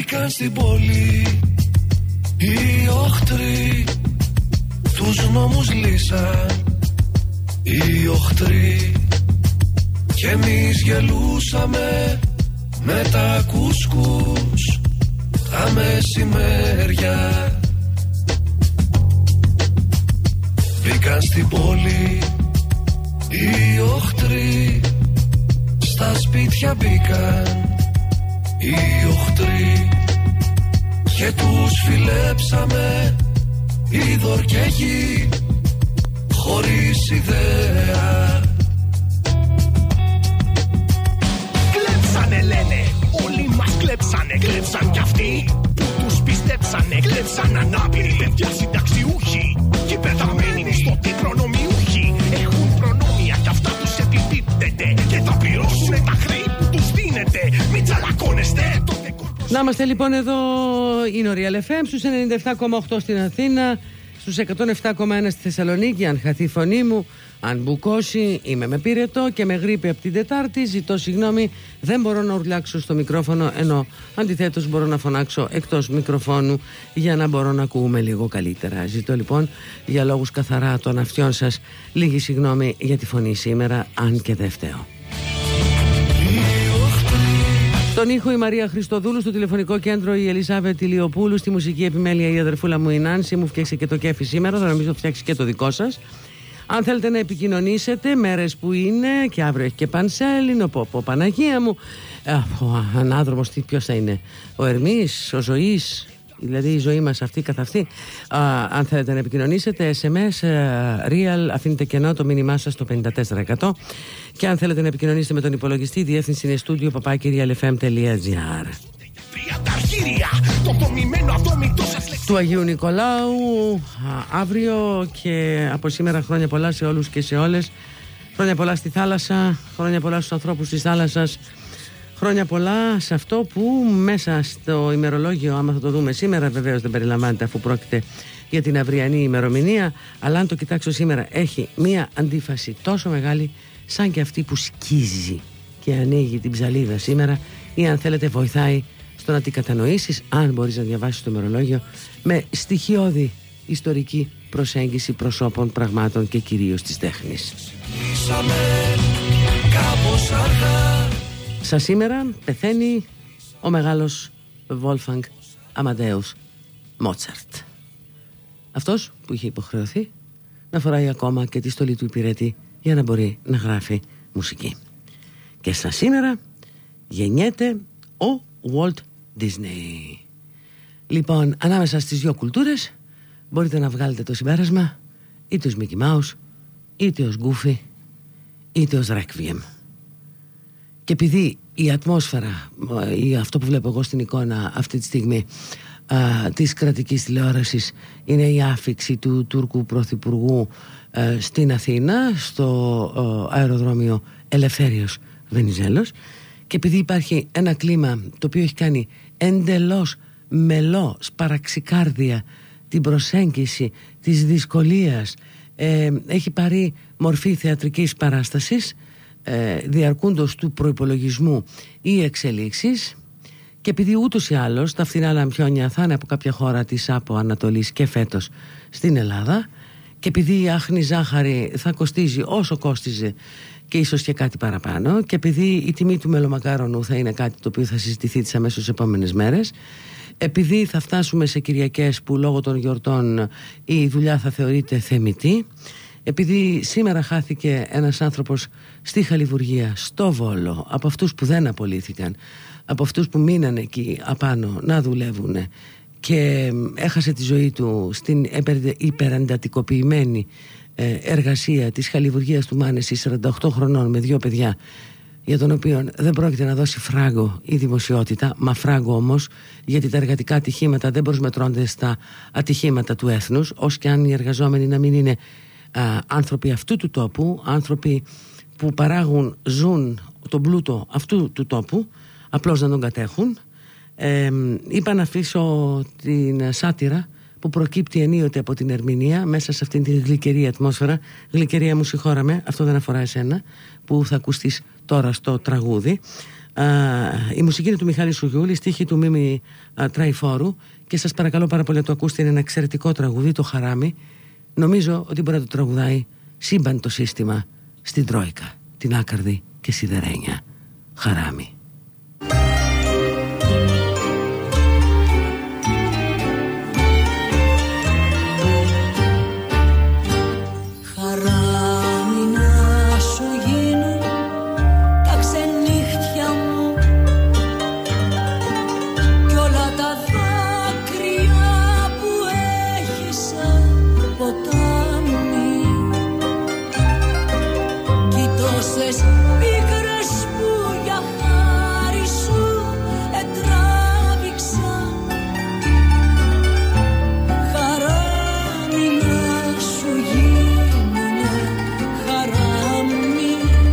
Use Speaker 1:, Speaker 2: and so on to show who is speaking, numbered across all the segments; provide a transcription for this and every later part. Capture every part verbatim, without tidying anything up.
Speaker 1: Μπήκαν στην πόλη οι οχτροί, τους νόμους λύσαν οι οχτροί, κι εμείς γελούσαμε με τα κουσκούς τα μεσημέρια. Μπήκαν στην πόλη οι οχτροί, στα σπίτια μπήκαν οι οχτροί, και τους φιλέψαμε είδωρ και γη χωρίς ιδέα.
Speaker 2: Κλέψανε λένε, όλοι μας κλέψανε. Κλέψαν κι αυτοί που τους πιστέψανε. Κλέψαν ανάπηροι παιδιά συνταξιούχοι, και πεθαμένοι μισθωτοί προνομιούχοι. Έχουν προνόμια κι αυτά τους επιπίπτεται, και θα πληρώσουνε τα χρέη που τους δίνετε. Μην τσαλακώνεστε.
Speaker 3: Να είμαστε λοιπόν εδώ, είναι ο Real εφ εμ στους ενενήντα επτά κόμμα οκτώ στην Αθήνα, στους εκατόν επτά κόμμα ένα στη Θεσσαλονίκη. Αν χαθεί η φωνή μου, αν μπουκώσει, είμαι με πυρετό και με γρίπη από την Τετάρτη. Ζητώ συγγνώμη, δεν μπορώ να ουρλιάξω στο μικρόφωνο, ενώ αντιθέτως μπορώ να φωνάξω εκτός μικροφώνου για να μπορώ να ακούμε λίγο καλύτερα. Ζητώ λοιπόν για λόγους καθαρά των αυτιών σας λίγη συγγνώμη για τη φωνή σήμερα, αν και δεν φταίω. Στον ήχο η Μαρία Χριστοδούλου, στο τηλεφωνικό κέντρο η Ελισάβετ Ηλιοπούλου, στη μουσική επιμέλεια η αδερφούλα μου η Νάνση. Μου φτιάξει και το κέφι σήμερα, θα νομίζω φτιάξει και το δικό σας. Αν θέλετε να επικοινωνήσετε, μέρες που είναι, και αύριο έχει και Πανσέλινο, πω πω Παναγία μου, ο ανάδρομος ποιος θα είναι, ο Ερμής, ο Ζωής, δηλαδή η ζωή μας αυτή καθ' αυτή. Α, αν θέλετε να επικοινωνήσετε, ες εμ ες, real, αφήνετε κενό το μήνυμά σας στο πενήντα τέσσερα εκατό, και αν θέλετε να επικοινωνήσετε με τον υπολογιστή, η διεύθυνση είναι studio παπάκι real f m τελεία g r. Του Αγίου Νικολάου α, αύριο, και από σήμερα χρόνια πολλά σε όλους και σε όλες. Χρόνια πολλά στη θάλασσα, χρόνια πολλά στους ανθρώπους της θάλασσας, χρόνια πολλά σε αυτό που μέσα στο ημερολόγιο, άμα θα το δούμε σήμερα, βεβαίως δεν περιλαμβάνεται αφού πρόκειται για την αυριανή ημερομηνία, αλλά αν το κοιτάξω σήμερα έχει μία αντίφαση τόσο μεγάλη σαν και αυτή που σκίζει και ανοίγει την ψαλίδα σήμερα, ή αν θέλετε βοηθάει στο να την κατανοήσεις, αν μπορείς να διαβάσεις το ημερολόγιο με στοιχειώδη ιστορική προσέγγιση προσώπων, πραγμάτων και κυρίως της τέχνης. Σα σήμερα πεθαίνει ο μεγάλος Wolfgang Amadeus Mozart. Αυτός που είχε υποχρεωθεί να φοράει ακόμα και τη στολή του υπηρέτη για να μπορεί να γράφει μουσική. Και στα σήμερα γεννιέται ο Walt Disney. Λοιπόν, ανάμεσα στις δύο κουλτούρες μπορείτε να βγάλετε το συμπέρασμα είτε ως Mickey Mouse, είτε ως Goofy, είτε ως Requiem. Και επειδή η ατμόσφαιρα ή αυτό που βλέπω εγώ στην εικόνα αυτή τη στιγμή α, της κρατικής τηλεόρασης είναι η άφιξη του Τούρκου Πρωθυπουργού α, στην Αθήνα, στο α, αεροδρόμιο Ελευθέριος Βενιζέλος, και επειδή υπάρχει ένα κλίμα το οποίο έχει κάνει εντελώς μελό, σπαραξικάρδια την προσέγγιση της δυσκολίας, ε, έχει πάρει μορφή θεατρικής παράστασης, ε, διαρκούντος του προϋπολογισμού ή εξελίξεις, και επειδή ούτως ή άλλως τα φθηνά λαμπιόνια θα είναι από κάποια χώρα της από Ανατολής και φέτος στην Ελλάδα, και επειδή η άχνη ζάχαρη θα κοστίζει όσο κόστιζε και ίσως και κάτι παραπάνω, και επειδή η τιμή του μελομακάρονου θα είναι κάτι το οποίο θα συζητηθεί τις αμέσως επόμενες μέρες, επειδή θα φτάσουμε σε Κυριακές που λόγω των γιορτών η δουλειά θα θεωρείται θεμιτή, επειδή σήμερα χάθηκε ένας άνθρωπος στη Χαλιβουργία, στο Βόλο, από αυτούς που δεν απολύθηκαν, από αυτούς που μείνανε εκεί απάνω να δουλεύουν, και έχασε τη ζωή του στην υπεραντατικοποιημένη εργασία της Χαλιβουργίας του Μάνεση, σαράντα οκτώ χρονών, με δύο παιδιά, για τον οποίο δεν πρόκειται να δώσει φράγκο η δημοσιότητα, μα φράγκο όμως, γιατί τα εργατικά ατυχήματα δεν προσμετρώνται στα ατυχήματα του έθνους, ως και αν οι εργαζόμενοι να μην είναι α, άνθρωποι αυτού του τόπου, άνθρωποι που παράγουν, ζουν τον πλούτο αυτού του τόπου, απλώς να τον κατέχουν. Ε, είπα να αφήσω την σάτυρα που προκύπτει ενίοτε από την ερμηνεία μέσα σε αυτήν την γλυκερή ατμόσφαιρα. Γλυκερία μου, συγχώρα με, αυτό δεν αφορά εσένα που θα ακουστείς τώρα στο τραγούδι. Η μουσική είναι του Μιχάλη Σουγιούλη, στίχη του Μίμη α, Τραϊφόρου, και σας παρακαλώ πάρα πολύ να το ακούσετε. Είναι ένα εξαιρετικό τραγουδί, το Χαράμι. Νομίζω ότι μπορεί να το τραγουδάει σύμπαν το σύστημα στην Τρόικα, την άκαρδη και σιδερένια. Χαράμι.
Speaker 4: Πίκρες που για χάρη σου ετράβηξα, χαράμι να σου γίνουνε χαράμι,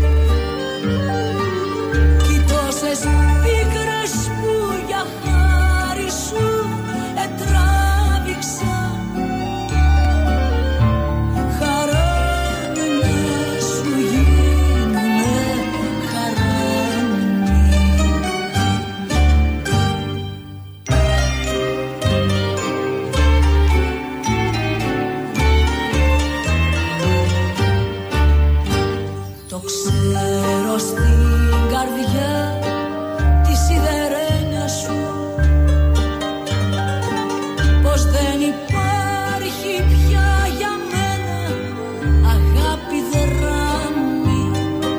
Speaker 4: κι τόσες πίκρες που για χάρη σου ετράβηξα. Ξέρω στην καρδιά τη σιδερένια σου πως δεν υπάρχει πια για μένα αγάπη δράμη,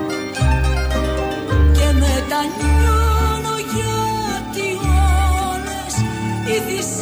Speaker 4: και μετανιώνω γιατί όλες οι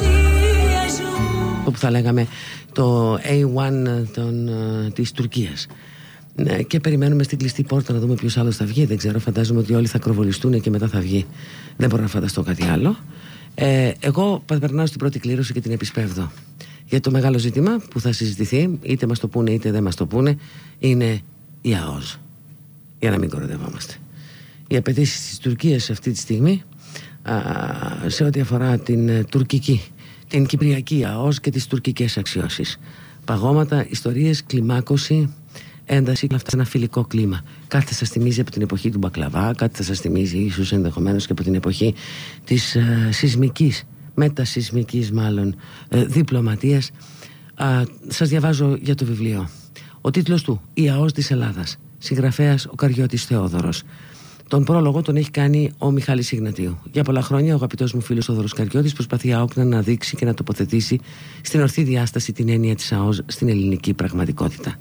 Speaker 4: θυσίες μου,
Speaker 3: Το που θα λέγαμε το έι ουάν των, uh, της Τουρκίας. Ναι, και περιμένουμε στην κλειστή πόρτα να δούμε ποιος άλλος θα βγει. Δεν ξέρω, φαντάζομαι ότι όλοι θα κροβολιστούν και μετά θα βγει. Δεν μπορώ να φανταστώ κάτι άλλο. ε, Εγώ περνάω στην πρώτη κλήρωση και την επισπεύδω. Για το μεγάλο ζήτημα που θα συζητηθεί, είτε μας το πούνε είτε δεν μας το πούνε, είναι η ΑΟΣ. Για να μην κοροϊδευόμαστε. Οι απαιτήσεις της Τουρκίας αυτή τη στιγμή α, σε ό,τι αφορά την τουρκική, την κυπριακή ΑΟΣ και τις τουρκικές αξιώσεις. Παγώματα, ιστορίες, κλιμάκωση, ένταση, αυτά σε ένα φιλικό κλίμα. Κάτι θα σας θυμίζει από την εποχή του Μπακλαβά, κάτι θα σας θυμίζει ίσως ενδεχομένως και από την εποχή της ε, σεισμικής, μετασεισμικής μάλλον, ε, διπλωματίας. Α, σας διαβάζω για το βιβλίο. Ο τίτλος του «Η ΑΟΣ της Ελλάδας», συγγραφέας ο Καριώτης Θεόδωρος. Τον πρόλογο τον έχει κάνει ο Μιχάλης Ιγνατίου. Για πολλά χρόνια ο αγαπητός μου φίλος Θόδωρος Καριώτης προσπαθεί άοκνα να δείξει και να τοποθετήσει στην ορθή διάσταση την έννοια της ΑΟΣ στην ελληνική πραγματικότητα.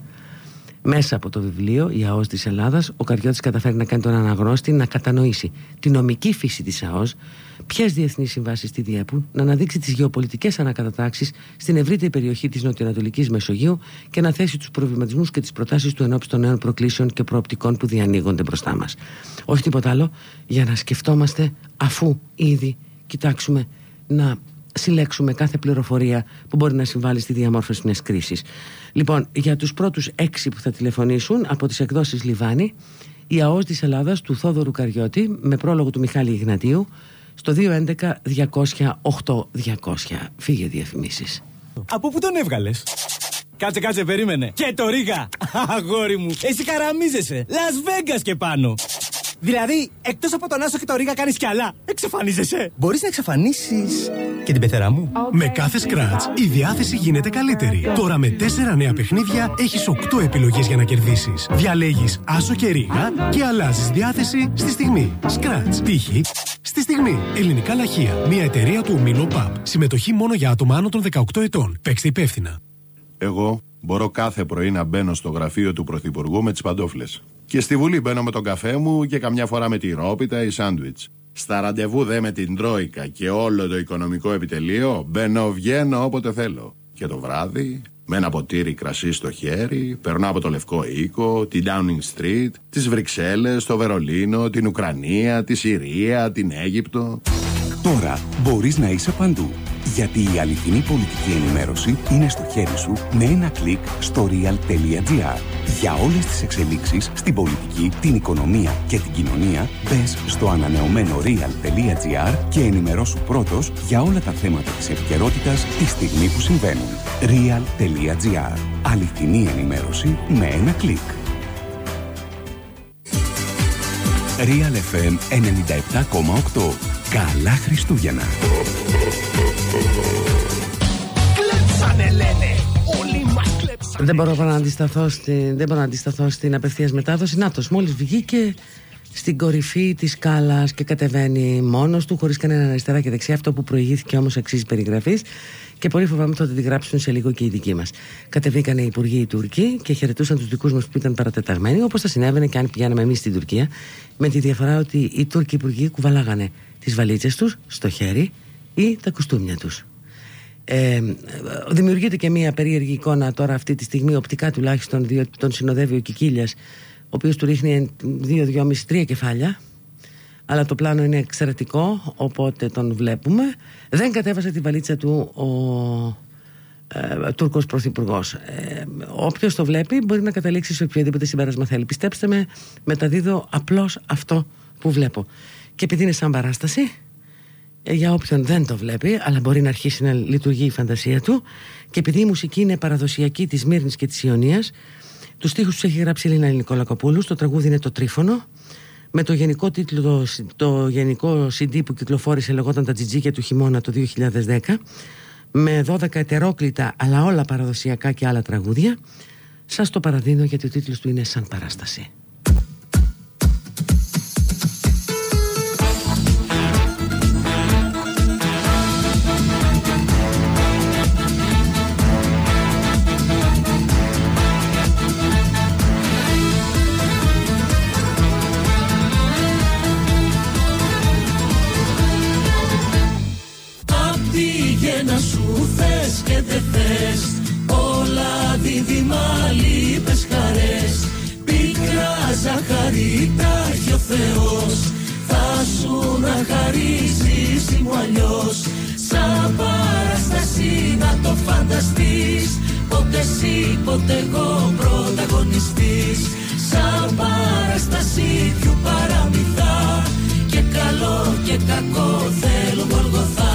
Speaker 3: Μέσα από το βιβλίο «Η ΑΟΣ της Ελλάδας», ο Καριώτης καταφέρει να κάνει τον αναγνώστη να κατανοήσει τη νομική φύση της ΑΟΣ, ποιες διεθνείς συμβάσεις τη διέπουν, να αναδείξει τις γεωπολιτικές ανακατατάξεις στην ευρύτερη περιοχή της νοτιοανατολικής Μεσογείου και να θέσει τους προβληματισμούς και τις προτάσεις του ενώπιον των νέων προκλήσεων και προοπτικών που διανοίγονται μπροστά μας. Όχι τίποτα άλλο, για να σκεφτόμαστε αφού ήδη κοιτάξουμε να συλλέξουμε κάθε πληροφορία που μπορεί να συμβάλλει στη διαμόρφωση μιας κρίσης. Λοιπόν, για τους πρώτους έξι που θα τηλεφωνήσουν από τις εκδόσεις Λιβάνι, η ΑΟΣ της Ελλάδας του Θόδωρου Καριώτη, με πρόλογο του Μιχάλη Ιγνατίου, στο δύο έντεκα διακόσια οκτώ διακόσια. Φύγε διαφημίσεις.
Speaker 5: Από πού τον έβγαλες? Κάτσε, κάτσε, περίμενε. Και το Ρίγα! Αγόρι μου, εσύ καραμίζεσαι. Λας Βέγκας και πάνω. Δηλαδή, εκτός από τον Άσο και το Ρίγα κάνεις κι άλλα. Εξαφανίζεσαι. Μπορείς να εξαφανίσεις και την πεθερά μου.
Speaker 6: Okay. Με κάθε σκράτς η διάθεση γίνεται καλύτερη. Τώρα με τέσσερα νέα παιχνίδια έχεις οκτώ επιλογές για να κερδίσεις. Διαλέγεις Άσο και Ρίγα και αλλάζεις διάθεση στη στιγμή. Σκράτς, τύχη, στη στιγμή. Ελληνικά Λαχεία. Μια εταιρεία του ομίλου ΠΑΠ. Συμμετοχή μόνο για άτομα άνω των δεκαοκτώ ετών. Παίξτε υπεύθυνα.
Speaker 7: Εγώ μπορώ κάθε πρωί να μπαίνω στο γραφείο του Πρωθυπουργού με τις παντόφλες. Και στη Βουλή μπαίνω με τον καφέ μου και καμιά φορά με τη ρόπιτα ή σάντουιτς. Στα ραντεβού δε με την Τρόικα και όλο το οικονομικό επιτελείο μπαίνω, βγαίνω όποτε θέλω. Και το βράδυ, με ένα ποτήρι κρασί στο χέρι, περνάω από το Λευκό Οίκο, την Downing Street, τις Βρυξέλλες, το Βερολίνο, την Ουκρανία, τη Συρία, την Αίγυπτο.
Speaker 8: Τώρα μπορείς να είσαι παντού. Γιατί η αληθινή πολιτική ενημέρωση είναι στο χέρι σου με ένα κλικ στο real.gr. Για όλες τις εξελίξεις στην πολιτική, την οικονομία και την κοινωνία, μπες στο ανανεωμένο real.gr και ενημερώσου πρώτος για όλα τα θέματα της επικαιρότητας τη στιγμή που συμβαίνουν. real.gr. Αληθινή ενημέρωση με ένα κλικ. Real εφ εμ ενενήντα επτά κόμμα οκτώ. Καλά Χριστούγεννα.
Speaker 2: Κλέψανε λένε, όλοι μας κλέψανε.
Speaker 3: Δεν μπορώ να αντισταθώ στην, δεν μπορώ να αντισταθώ στην απευθείας μετάδοση. Νάτος, μόλις βγήκε στην κορυφή της σκάλας και κατεβαίνει μόνος του, χωρίς κανέναν αριστερά και δεξιά. Αυτό που προηγήθηκε όμως αξίζει περιγραφής και πολύ φοβάμαι ότι τη γράψουν σε λίγο και οι δικοί μας. Κατεβήκανε οι υπουργοί οι Τούρκοι και χαιρετούσαν τους δικούς μας που ήταν παρατεταγμένοι, όπως θα συνέβαινε και αν πηγαίναμε εμείς στην Τουρκία. Με τη διαφορά ότι οι Τούρκοι υπουργοί κουβαλάγανε τις βαλίτσες τους στο χέρι ή τα κουστούμια τους. Ε, δημιουργείται και μια περίεργη εικόνα τώρα αυτή τη στιγμή, οπτικά τουλάχιστον, διότι τον συνοδεύει ο Κικίλιας, ο οποίος του ρίχνει δύο, δυόμισι, τρία κεφάλια, αλλά το πλάνο είναι εξαιρετικό, οπότε τον βλέπουμε. Δεν κατέβασε τη βαλίτσα του ο ε, Τούρκος πρωθυπουργός. Ε, όποιος το βλέπει μπορεί να καταλήξει σε οποιοδήποτε συμπέρασμα θέλει. Πιστέψτε με, μεταδίδω απλώς αυτό που βλέπω. Και επειδή είναι σαν παράσταση, για όποιον δεν το βλέπει, αλλά μπορεί να αρχίσει να λειτουργεί η φαντασία του, και επειδή η μουσική είναι παραδοσιακή της Μύρνης και της Ιωνίας, τους στίχους τους έχει γράψει η Ελίνα Νικολακοπούλου, το τραγούδι είναι το Τρίφωνο, με το γενικό τίτλο, το, το γενικό σι ντι που κυκλοφόρησε λεγόταν «Τα Τζιτζίκια του χειμώνα» το δύο χιλιάδες δέκα, με δώδεκα ετερόκλητα αλλά όλα παραδοσιακά και άλλα τραγούδια. Σας το παραδίνω γιατί ο τίτλος του είναι σαν παράσταση.
Speaker 1: Να σου θες και δεν θες, όλα δίδυμα λείπες χαρές. Πίκρα ζαχαρή τα έχει ο Θεός, θα σου να χαρίσεις ή μου αλλιώς. Σαν παράσταση να το φανταστείς, ποτέ εσύ ποτέ εγώ πρωταγωνιστής. Σαν παράσταση πιου παραμυθά, και καλό και κακό θέλω Γολγοθά.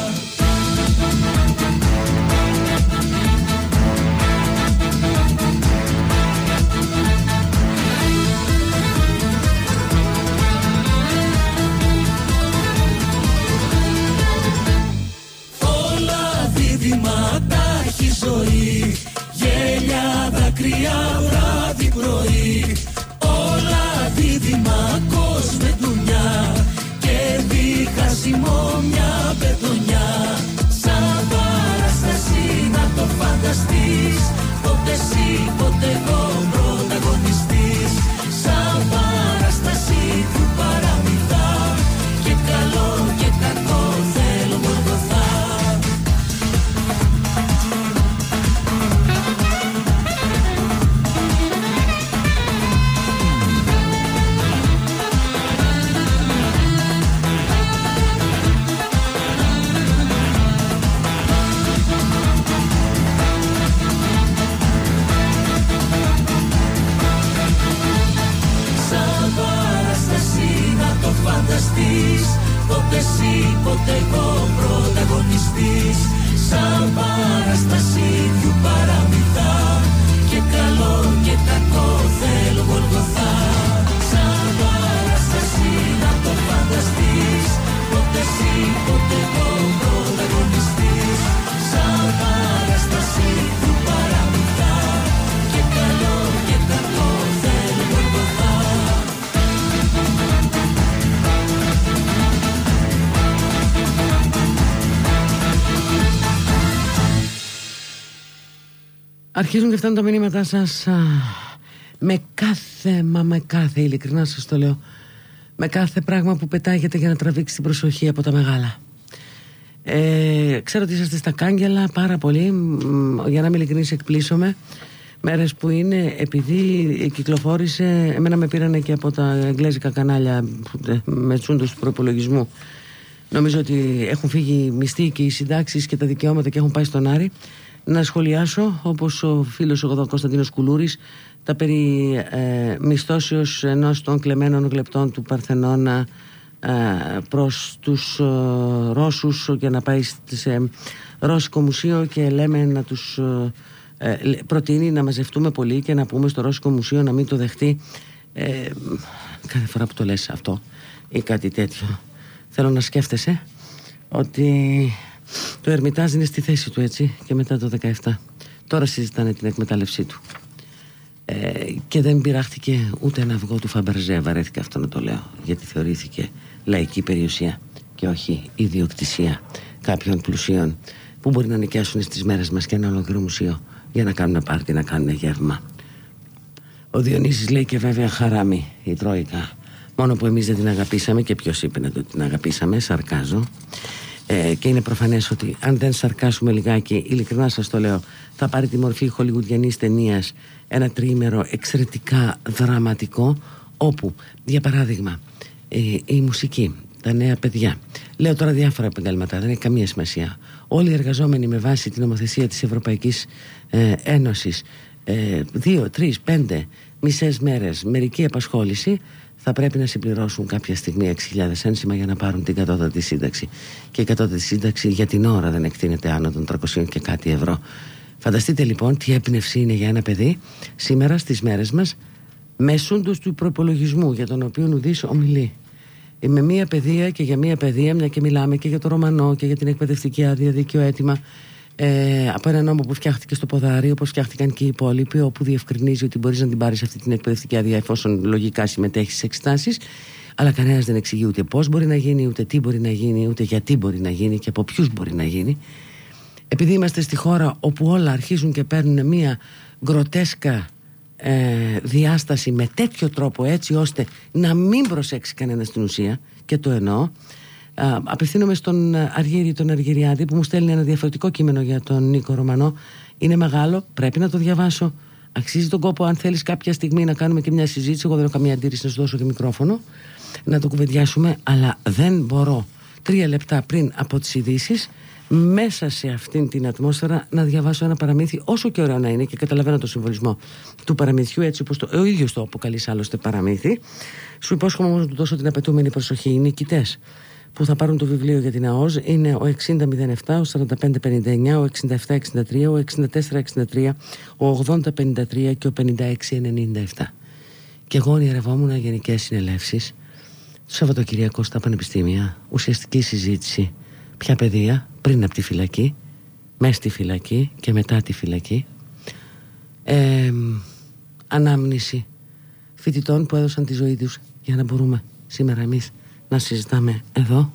Speaker 1: Τα έχει ζωή, γέλια, δάκρυα, βράδυ, πρωί. Όλα δίδυμα, κόσμε ντουνιά, και διχασιμό μια πετονιά. Σαν παράσταση να το φανταστείς, ποτέ εσύ ποτέ εγώ πρωταγωνιστής. Σαν παράσταση του παραμυθά, και καλό και κακό θέλω Γολγοθά. Φανταστείς, ποτέ εσύ ποτέ εγώ πρωταγωνιστής. Σαν παράσταση του παραμυθά, και καλό και κακό θέλω Γολγοθά. Σαν παράσταση να το φανταστείς, ποτέ εσύ ποτέ εγώ πρωταγωνιστής. Σαν παράσταση του παραμυθά, και καλό και κακό θέλω Γολγοθά.
Speaker 3: Αρχίζουν και φτάνουν τα μηνύματά σας α, με κάθε, μα με κάθε, ειλικρινά σας το λέω, με κάθε πράγμα που πετάγεται για να τραβήξει την προσοχή από τα μεγάλα. Ε, ξέρω ότι είσαστε στα κάγκελα πάρα πολύ, για να είμαι ειλικρινής εκπλήσωμαι. Μέρες που είναι, επειδή κυκλοφόρησε, εμένα με πήρανε και από τα εγγλέζικα κανάλια με τσούντος του προϋπολογισμού. Νομίζω ότι έχουν φύγει μισθοί και οι συντάξεις και τα δικαιώματα και έχουν πάει στον Άρη. Να σχολιάσω, όπως ο φίλος ο Κωνσταντίνος Κουλούρης, τα περί ε, μισθώσεως ενός των κλεμμένων γλεπτών του Παρθενώνα ε, προς τους ε, Ρώσους για να πάει σε Ρώσικο μουσείο, και λέμε να τους ε, προτείνει να μαζευτούμε πολύ και να πούμε στο Ρώσικο μουσείο να μην το δεχτεί. Ε, κάθε φορά που το λες αυτό ή κάτι τέτοιο, θέλω να σκέφτεσαι ότι το Ερμητάζ είναι στη θέση του, έτσι, και μετά το δεκαεπτά. Τώρα συζητάνε την εκμετάλλευσή του. Ε, και δεν πειράχτηκε ούτε ένα αυγό του Φαμπερζέ, βαρέθηκα αυτό να το λέω, γιατί θεωρήθηκε λαϊκή περιουσία και όχι ιδιοκτησία κάποιων πλουσίων που μπορεί να νοικιάσουν στις μέρες μας και ένα ολόκληρο μουσείο για να κάνουν πάρτι, να κάνουν γεύμα. Ο Διονύσης λέει και βέβαια χαράμι η Τρόικα. Μόνο που εμείς δεν την αγαπήσαμε. Και ποιος είπε να το την αγαπήσαμε? Σαρκάζω. Ε, και είναι προφανές ότι αν δεν σαρκάσουμε λιγάκι, ειλικρινά σας το λέω, θα πάρει τη μορφή χολιγουδιανής ταινίας, ένα τριήμερο εξαιρετικά δραματικό, όπου για παράδειγμα η, η μουσική, τα νέα παιδιά, λέω τώρα διάφορα επαγγέλματα, δεν έχει καμία σημασία, όλοι οι εργαζόμενοι με βάση την νομοθεσία της Ευρωπαϊκής ε, Ένωσης, ε, δύο, τρεις, πέντε μισές μέρες μερική απασχόληση, θα πρέπει να συμπληρώσουν κάποια στιγμή έξι χιλιάδες ένσημα για να πάρουν την κατώτατη σύνταξη. Και η κατώτατη σύνταξη για την ώρα δεν εκτείνεται άνω των τριακόσια και κάτι ευρώ. Φανταστείτε λοιπόν τι έμπνευση είναι για ένα παιδί σήμερα στις μέρες μας, μεσούντος του προπολογισμού για τον οποίο ουδής ομιλεί. Με μία παιδεία και για μία παιδεία, μια και μιλάμε και για το Ρωμανό και για την εκπαιδευτική άδεια δίκαιο αίτημα, ε, από ένα νόμο που φτιάχτηκε στο Ποδάρι, όπως φτιάχτηκαν και οι υπόλοιποι, όπου διευκρινίζει ότι μπορείς να την πάρεις αυτή την εκπαιδευτική άδεια εφόσον λογικά συμμετέχεις σε εξετάσεις, αλλά κανένας δεν εξηγεί ούτε πώς μπορεί να γίνει, ούτε τι μπορεί να γίνει, ούτε γιατί μπορεί να γίνει και από ποιους μπορεί να γίνει. Επειδή είμαστε στη χώρα όπου όλα αρχίζουν και παίρνουν μία γκροτέσκα ε, διάσταση με τέτοιο τρόπο, έτσι ώστε να μην προσέξει κανένα στην ουσία, και το εννοώ, Uh, απευθύνομαι στον Αργύρη, τον Αργυριάδη, που μου στέλνει ένα διαφορετικό κείμενο για τον Νίκο Ρωμανό. Είναι μεγάλο, πρέπει να το διαβάσω. Αξίζει τον κόπο, αν θέλεις κάποια στιγμή να κάνουμε και μια συζήτηση. Εγώ δεν έχω καμία αντίρρηση να σου δώσω και μικρόφωνο, να το κουβεντιάσουμε. Αλλά δεν μπορώ τρία λεπτά πριν από τις ειδήσεις, μέσα σε αυτήν την ατμόσφαιρα, να διαβάσω ένα παραμύθι, όσο και ωραίο να είναι, και καταλαβαίνω το συμβολισμό του παραμυθιού, έτσι όπως το, ο ίδιος το αποκαλείς άλλωστε παραμύθι. Σου υπόσχομαι όμως να του δώσω την απαιτούμενη προσοχή. Οι νικητές που θα πάρουν το βιβλίο για την ΑΟΖ είναι ο εξήντα μηδέν επτά, ο σαράντα πέντε πενήντα εννιά, ο εξήντα επτά εξήντα τρία, ο εξήντα τέσσερα εξήντα τρία, ο ογδόντα πενήντα τρία και ο πενήντα έξι ενενήντα επτά. Και εγώ ονειρευόμουν γενικές συνελεύσεις το Σαββατοκυριακό στα πανεπιστήμια, ουσιαστική συζήτηση, ποια παιδεία, πριν από τη φυλακή, μέσα στη φυλακή και μετά τη φυλακή, ε, ανάμνηση φοιτητών που έδωσαν τη ζωή τους για να μπορούμε σήμερα εμείς να συζητάμε εδώ.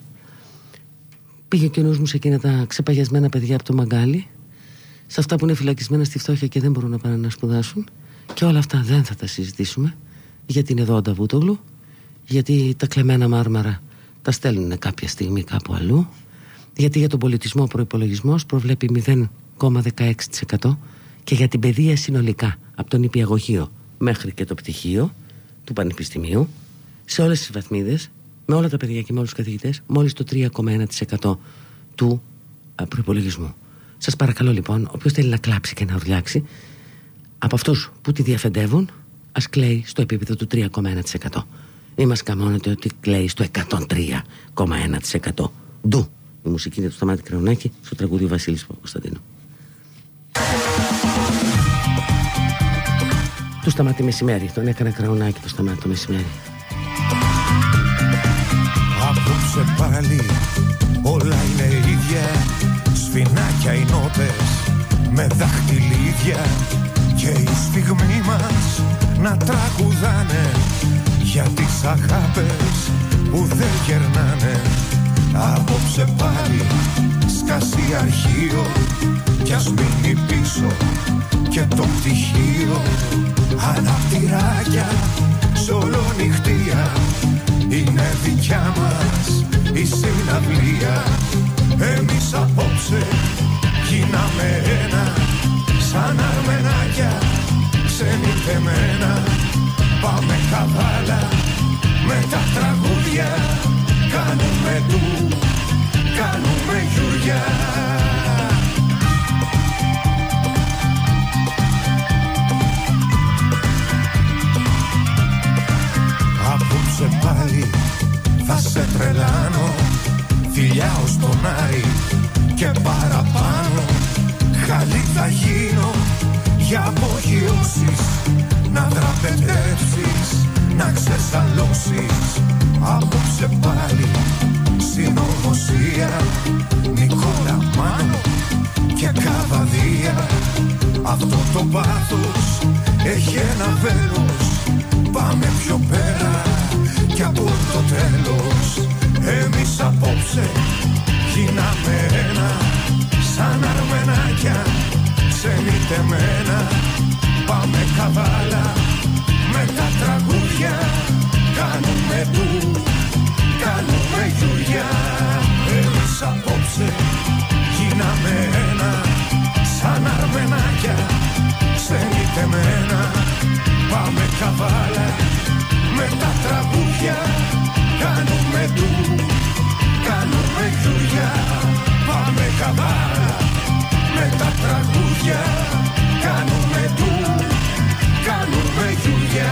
Speaker 3: Πήγε και ο νους μου σε εκείνα τα ξεπαγιασμένα παιδιά από το Μαγκάλι, σε αυτά που είναι φυλακισμένα στη φτώχεια και δεν μπορούν να πάνε να σπουδάσουν, και όλα αυτά δεν θα τα συζητήσουμε, γιατί είναι εδώ ο Νταβούτογλου, γιατί τα κλεμμένα μάρμαρα τα στέλνουν κάποια στιγμή κάπου αλλού, γιατί για τον πολιτισμό ο προϋπολογισμός προβλέπει μηδέν κόμμα δεκαέξι τοις εκατό και για την παιδεία συνολικά, από τον νηπιαγωγείο μέχρι και το πτυχίο του πανεπιστημίου, σε όλες τις βαθμίδες, με όλα τα παιδιά και με όλους τους καθηγητές, μόλις το τρία κόμμα ένα τοις εκατό του προϋπολογισμού. Σας παρακαλώ λοιπόν, όποιος θέλει να κλάψει και να ουρλιάξει, από αυτούς που τη διαφεντεύουν, ας κλαίει στο επίπεδο του τρία κόμμα ένα τοις εκατό. Μη μας καμώνετε ότι κλαίει στο εκατόν τρία κόμμα ένα τοις εκατό. Ντου! Η μουσική είναι του Σταμάτη Κραουνάκη, στο τραγούδι ο Βασίλης Κωνσταντίνου. Του Σταμάτη μεσημέρι, τον έκανα Κραουνάκη το Σταμάτη το μεσημέρι.
Speaker 9: Απόψε πάλι όλα είναι ίδια, σφινάκια οι νότες με δαχτυλίδια, και η στιγμή μας να τραγουδάνε για τις αγάπες που δεν γερνάνε. Απόψε πάλι σκάσει αρχείο, κι ας μείνει πίσω και το πτυχίο. Αναπτυράκια σ' ολονυχτία, είναι δικιά μας η συναυλία. Εμείς απόψε γίναμε ένα, σαν αρμενάκια ξενιτεμένα. Πάμε καβάλα με τα τραγούδια, κάνουμε του, κάνουμε γιουριά. Απόψε πάλι θα σε τρελάνω, φιλιά ως τον Άρη και παραπάνω. Χαλί θα γίνω για απογειώσεις, να δραπετεύσεις να ξεσαλώσεις. Απόψε πάλι συνωμοσία, Νικόλα, Μάνο και Καβαδία. Αυτό το πάθος έχει ένα βέλος. Πάμε πιο πέρα κι από το τέλος. Εμείς απόψε γίναμε ένα, σαν αρμενάκια ξενιτεμένα. Πάμε καβάλα με τα τραγούδια, κάνουμε του, κάνουμε γιουριά. Εμείς απόψε γίναμε ένα, σαν αρμενάκια ξενιτεμένα. Πάμε καβάλα με τα τραγούδια, κάνουμε του, κάνουμε γιουριά. Πάμε καβάλα με τα τραγούδια, κάνουμε του, κάνουμε γιουριά.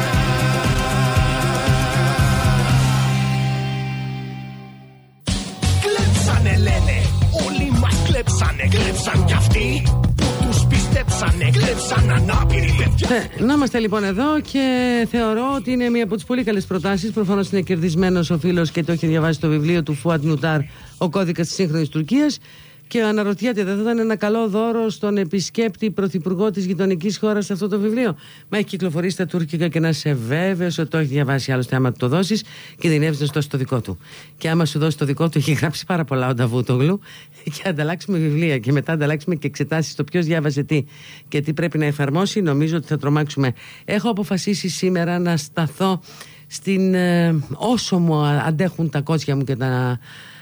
Speaker 2: Κλέψανε λένε, όλοι μας κλέψανε. Κλέψαν κι αυτοί που τους πιστέψανε. Κλέψαν ανάπηροι παιδιά.
Speaker 3: Ε, να είμαστε λοιπόν εδώ και θεωρώ ότι είναι μία από τις πολύ καλές προτάσεις. Προφανώς είναι κερδισμένος ο φίλος και το έχει διαβάσει το βιβλίο του Φουάτ Νουτάρ, ο κώδικας της σύγχρονης Τουρκίας. Και αναρωτιέται, δεν θα ήταν ένα καλό δώρο στον επισκέπτη πρωθυπουργό της γειτονικής χώρας αυτό το βιβλίο? Μα έχει κυκλοφορήσει στα τουρκικά και να είσαι βέβαιος ότι το έχει διαβάσει. Άλλωστε, άμα του το δώσεις, κινδυνεύεις να σου δώσει το δικό του. Και άμα σου δώσει το δικό του, έχει γράψει πάρα πολλά ο Νταβούτογλου. Και ανταλλάξουμε βιβλία και μετά ανταλλάξουμε και εξετάσεις το ποιος διάβασε τι και τι πρέπει να εφαρμόσει. Νομίζω ότι θα τρομάξουμε. Έχω αποφασίσει σήμερα να σταθώ στην ε, όσο μου αντέχουν τα κότσια μου και τα.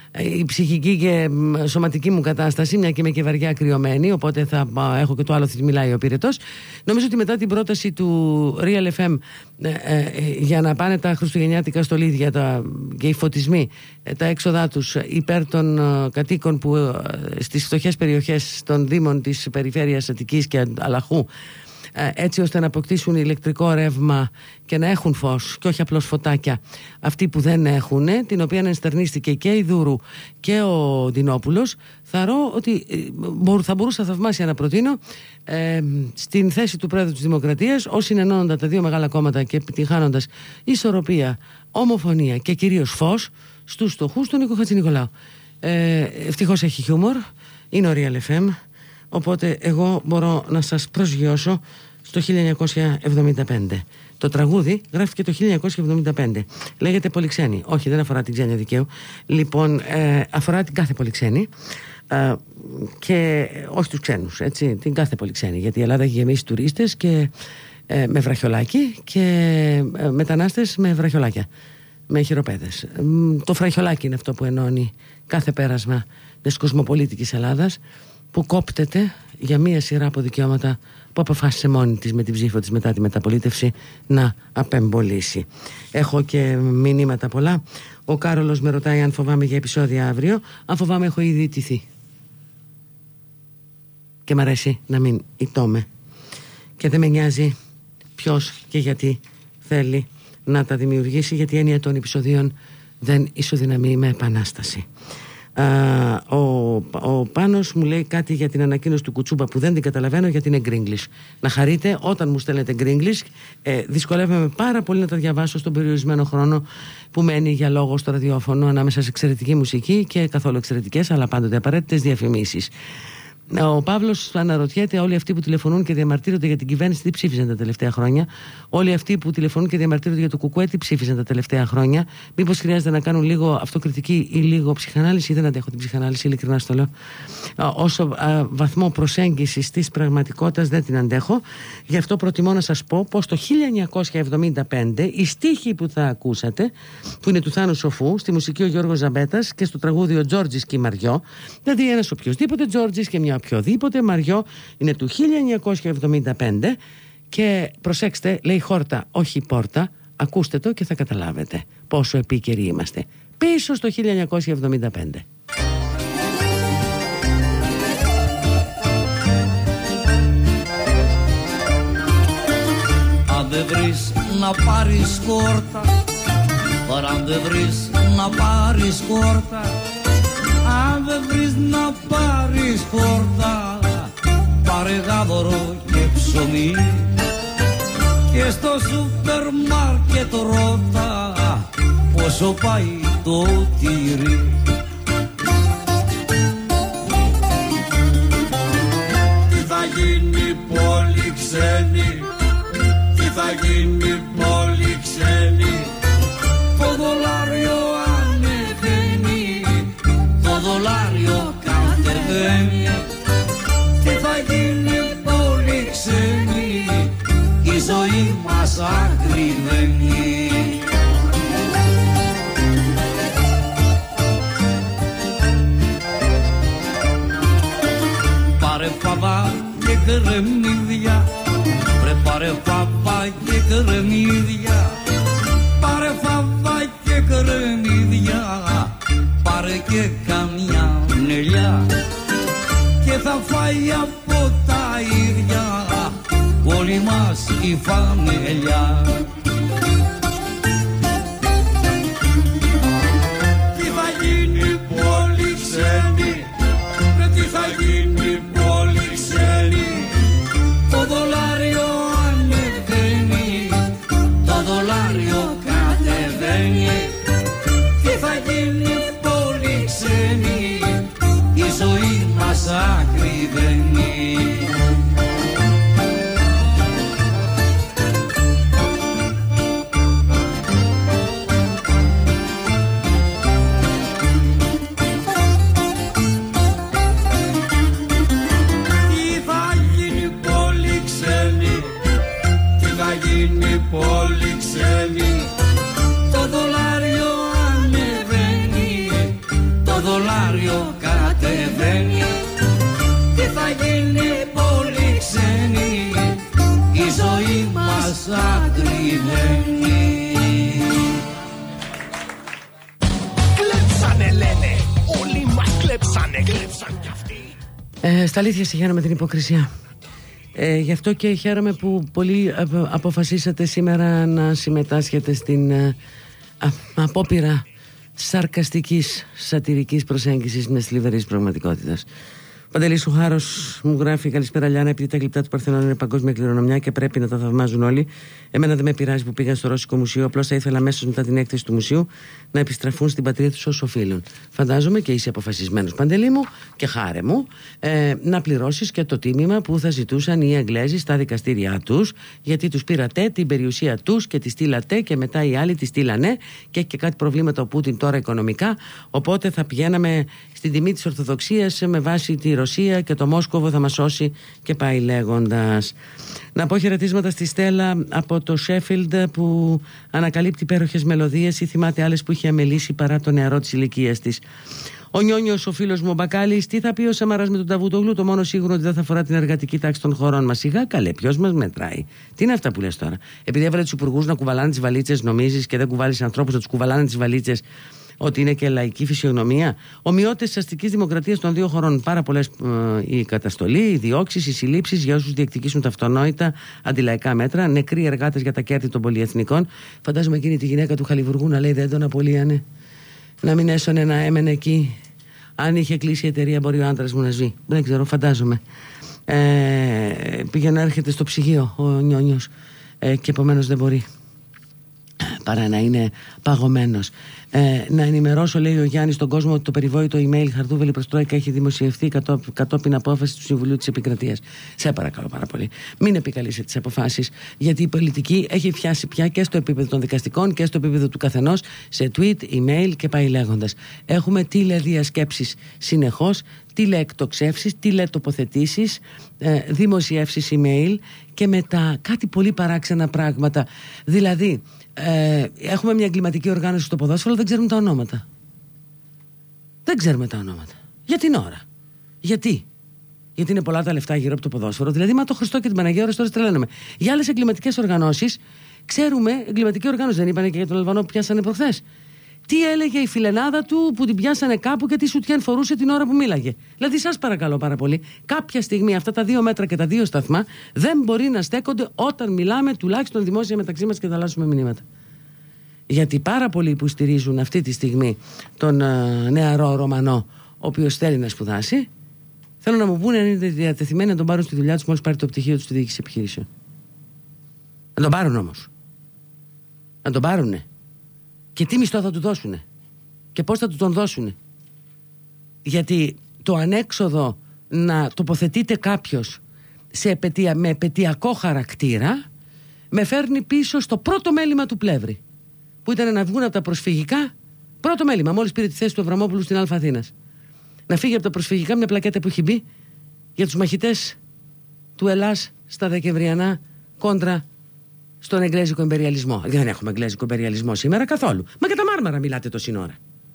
Speaker 3: Η ψυχική και σωματική μου κατάσταση, μια και είμαι και βαριά κρυωμένη, οπότε θα έχω και το άλλο τι μιλάει ο πυρετός. Νομίζω ότι μετά την πρόταση του Real εφ εμ ε, ε, για να πάνε τα χριστουγεννιάτικα στολίδια τα, και οι φωτισμοί, ε, τα έξοδά τους υπέρ των ε, κατοίκων που ε, στις φτωχές περιοχές των δήμων της περιφέρειας Αττικής και Αλαχού, έτσι ώστε να αποκτήσουν ηλεκτρικό ρεύμα και να έχουν φως και όχι απλώς φωτάκια αυτοί που δεν έχουν, την οποία ενστερνίστηκε και η Δούρου και ο Δινόπουλος, θαρώ ότι θα μπορούσα θαυμάσια να προτείνω ε, στην θέση του Πρόεδρου της Δημοκρατίας, ως συνενώνοντα τα δύο μεγάλα κόμματα και επιτυχάνοντας ισορροπία, ομοφωνία και κυρίως φως στους φτωχούς, τον Νίκο Χατζηνικολάου. Ε, ευτυχώς έχει χιούμορ, είναι ο Real εφ εμ. Οπότε εγώ μπορώ να σας προσγειώσω στο χίλια εννιακόσια εβδομήντα πέντε. Το τραγούδι γράφτηκε το χίλια εννιακόσια εβδομήντα πέντε. Λέγεται Πολυξένη. Όχι, δεν αφορά την ξένια δικαίου. Λοιπόν, ε, αφορά την κάθε πολυξένη. Ε, και όχι τους ξένους, έτσι, την κάθε πολυξένη. Γιατί η Ελλάδα έχει γεμίσει τουρίστες και, ε, με βραχιολάκι και ε, μετανάστες με βραχιολάκια, με χειροπέδες. Ε, το βραχιολάκι είναι αυτό που ενώνει κάθε πέρασμα της κοσμοπολίτικης Ελλάδας, που κόπτεται για μία σειρά από δικαιώματα που αποφάσισε μόνη της με την ψήφο της μετά τη μεταπολίτευση να απεμπολίσει. Έχω και μηνύματα πολλά. Ο Κάρολος με ρωτάει αν φοβάμαι για επεισόδια αύριο. Αν φοβάμαι, έχω ήδη ιτηθεί. Και μ' αρέσει να μην ηττώμαι. Και δεν με νοιάζει ποιος και γιατί θέλει να τα δημιουργήσει, γιατί η έννοια των επεισοδίων δεν ισοδυναμεί με επανάσταση. Uh, ο, ο Πάνος μου λέει κάτι για την ανακοίνωση του Κουτσούμπα που δεν την καταλαβαίνω, γιατί είναι γκρίγκλις. Να χαρείτε όταν μου στέλνετε γκρίγκλις. ε, Δυσκολεύομαι πάρα πολύ να τα διαβάσω στον περιορισμένο χρόνο που μένει για λόγο στο ραδιόφωνο, ανάμεσα σε εξαιρετική μουσική και καθόλου εξαιρετικές αλλά πάντοτε απαραίτητες διαφημίσεις. Ο Παύλος αναρωτιέται, όλοι αυτοί που τηλεφωνούν και διαμαρτύρονται για την κυβέρνηση τι ψήφιζαν τα τελευταία χρόνια? Όλοι αυτοί που τηλεφωνούν και διαμαρτύρονται για το Κουκουέ τι ψήφιζαν τα τελευταία χρόνια? Μήπως χρειάζεται να κάνουν λίγο αυτοκριτική ή λίγο ψυχανάλυση? Δεν αντέχω την ψυχανάλυση, ειλικρινά στο λέω. Όσο α, βαθμό προσέγγισης της πραγματικότητας δεν την αντέχω. Γι' αυτό προτιμώ να σας πω πως το χίλια εννιακόσια εβδομήντα πέντε οι στίχοι που θα ακούσατε, που είναι του Θάνου Σοφού, στη μουσική ο Γιώργος Ζαμπέτας και στο τραγούδι ο Τζόρτζης και η Μαριό, δηλαδή ένας οποιοσδήποτε Τζόρτζης και μια οποιοδήποτε Μαριό, είναι του χίλια εννιακόσια εβδομήντα πέντε. Και προσέξτε, λέει χόρτα όχι πόρτα. Ακούστε το και θα καταλάβετε πόσο επίκαιροι είμαστε. Πίσω στο χίλια εννιακόσια εβδομήντα πέντε.
Speaker 10: Αν δεν βρεις να πάρεις κόρτα, αν δεν βρεις να πάρεις κόρτα, αν δεν βρεις να πάρεις φόρτα, πάρε γάβορο και ψωμί και στο σούπερ μάρκετ ρώτα πόσο πάει το τυρί. Τι θα γίνει πόλη ξένη, τι θα γίνει πόλη ξένη, το δολάριο ανεβαίνει, το δολάριο κατεβαίνει. Τι θα γίνει πόλη ξένη, η ζωή μας ακριβένει. Πάρε φαβά και κρεμμύδια, βρε πάρε φαβά και κρεμμύδια, πάρε φαβά και κρεμμύδια, πάρε και καμιά νελιά και θα φάει από τα ίδια όλη μας η φαμελιά. Τι θα γίνει πόλη ξένη, τι θα γίνει πόλη ξένη, το δολάριο ανεβαίνει, το δολάριο κατεβαίνει. Τι θα γίνει πόλη ξένη, η ζωή μας ακριβένει. Πόλη ξένη, το δολάριο ανεβαίνει, το δολάριο κατεβαίνει. Τι θα γίνει πόλη ξένη, η ζωή μας ακριβένει.
Speaker 2: Κλέψανε λένε, όλοι μας κλέψανε, κλέψαν κι αυτοί.
Speaker 3: Ε, στα αλήθεια συγχαίρομαι την υποκρισία. Ε, γι' αυτό και χαίρομαι που πολλοί αποφασίσατε σήμερα να συμμετάσχετε στην ε, α, απόπειρα σαρκαστικής, σατυρικής προσέγγισης μιας θλιβερής πραγματικότητας. Παντελής Σουχάρος μου γράφει: καλησπέρα Λιάννα, επειδή τα γλυπτά του Παρθενών είναι παγκόσμια κληρονομιά και πρέπει να τα θαυμάζουν όλοι. Εμένα δεν με πειράζει που πήγαν στο Ρώσικο Μουσείο, απλώς θα ήθελα αμέσως μετά την έκθεση του μουσείου να επιστραφούν στην πατρίδα τους όσο οφείλουν. Φαντάζομαι και είσαι αποφασισμένος, Παντελή μου, και χάρε μου, ε, να πληρώσεις και το τίμημα που θα ζητούσαν οι Αγγλέζοι στα δικαστήριά τους, γιατί τους πήρατε την περιουσία τους και τη στείλατε και μετά οι άλλοι τη στείλανε και έχει και κάτι προβλήματα ο Πούτιν τώρα οικονομικά. Οπότε θα πηγαίναμε στην τιμή της Ορθοδοξίας με βάση τη Ρωσία και το Μόσκοβο θα μας σώσει και πάει λέγοντας. Να πω χαιρετίσματα στη Στέλλα από το Σέφιλντ που ανακαλύπτει υπέροχες μελωδίες ή θυμάται άλλες που είχε αμελήσει παρά το νεαρό της ηλικίας της. Ο Νιόνιος, ο φίλος μου ο Μπακάλης, τι θα πει ο Σαμαράς με τον Ταβούτογλου? Το μόνο σίγουρο ότι δεν θα αφορά την εργατική τάξη των χωρών μας. Σιγά καλέ, ποιος μας μετράει? Τι είναι αυτά που λες τώρα? Επειδή έβαλε τους υπουργούς να κουβαλάνε τις βαλίτσες, νομίζεις και δεν κουβάλεις ανθρώπους να τους κουβαλάνε τις βαλίτσες ότι είναι και λαϊκή φυσιογνωμία? Ομοιότητες της αστικής δημοκρατίας των δύο χωρών. Πάρα πολλές ε, η καταστολή, οι διώξεις, οι συλλήψεις για όσους διεκδικήσουν τα αυτονόητα αντιλαϊκά μέτρα, νεκροί εργάτες για τα κέρδη των πολυεθνικών. Φαντάζομαι εκείνη τη γυναίκα του Χαλιβουργού να λέει: δεν τον απολύανε. Να μην έσωνε να έμενε εκεί. Αν είχε κλείσει η εταιρεία, μπορεί ο άντρας μου να ζει. Δεν ξέρω, φαντάζομαι. Ε, πήγε να έρχεται στο ψυγείο ο Νιόνιος ε, και επομένως δεν μπορεί παρά να είναι παγωμένος. Ε, να ενημερώσω, λέει ο Γιάννης, στον κόσμο ότι το περιβόητο email Χαρδούβελη προς Τρόικα έχει δημοσιευθεί κατώ, κατόπιν απόφαση του Συμβουλίου της Επικρατείας. Σε παρακαλώ πάρα πολύ. Μην επικαλείσετε τις αποφάσεις, γιατί η πολιτική έχει φτιάσει πια και στο επίπεδο των δικαστικών και στο επίπεδο του καθενός σε tweet, email και πάει λέγοντας. Έχουμε τηλεδιασκέψεις συνεχώς, τηλεεκτοξεύσεις, τηλετοποθετήσεις, ε, δημοσιεύσεις email και μετά κάτι πολύ παράξενα πράγματα. Δηλαδή, ε, έχουμε μια εγκληματική οργάνωση στο ποδόσφαιρο, δεν ξέρουμε τα ονόματα. Δεν ξέρουμε τα ονόματα. Για την ώρα. Γιατί? Γιατί είναι πολλά τα λεφτά γύρω από το ποδόσφαιρο. Δηλαδή, μα το Χριστό και την Παναγία ώρες τώρα τρελαίνουμε. Για άλλες εγκληματικές οργανώσεις, ξέρουμε, εγκληματική οργάνωση δεν είπανε και για τον Αλβανό που πιάσανε προχθές? Τι έλεγε η φιλενάδα του που την πιάσανε κάπου και τι σουτιέν φορούσε την ώρα που μίλαγε? Δηλαδή, σας παρακαλώ πάρα πολύ, κάποια στιγμή αυτά τα δύο μέτρα και τα δύο σταθμά δεν μπορεί να στέκονται όταν μιλάμε τουλάχιστον δημόσια μεταξύ μας και θα αλλάσουμε μηνύματα. Γιατί πάρα πολλοί που στηρίζουν αυτή τη στιγμή τον uh, νεαρό Ρωμανό, ο οποίος θέλει να σπουδάσει, θέλουν να μου πούνε αν είναι διατεθειμένοι να τον πάρουν στη δουλειά τους μόλις πάρει το πτυχίο του στη διοίκηση επιχειρήσεων. Να τον πάρουν όμως. Να τον πάρουνε. Και τι μισθό θα του δώσουνε. Και πώς θα του τον δώσουνε. Γιατί το ανέξοδο να τοποθετείται κάποιος σε επαιτία, με επαιτειακό χαρακτήρα με φέρνει πίσω στο πρώτο μέλημα του Πλεύρη, που ήταν να βγουν από τα προσφυγικά. Πρώτο μέλημα, μόλις πήρε τη θέση του Αβραμόπουλου στην Αλφα Αθήνας. Να φύγει από τα προσφυγικά μια πλακέτα που έχει μπει για τους μαχητές του Ελλάς στα Δεκεμβριανά κόντρα στον εγγλέζικο εμπεριαλισμό. Δεν έχουμε εγγλέζικο εμπεριαλισμό σήμερα καθόλου. Μα για τα Μάρμαρα μιλάτε τόση ώρα.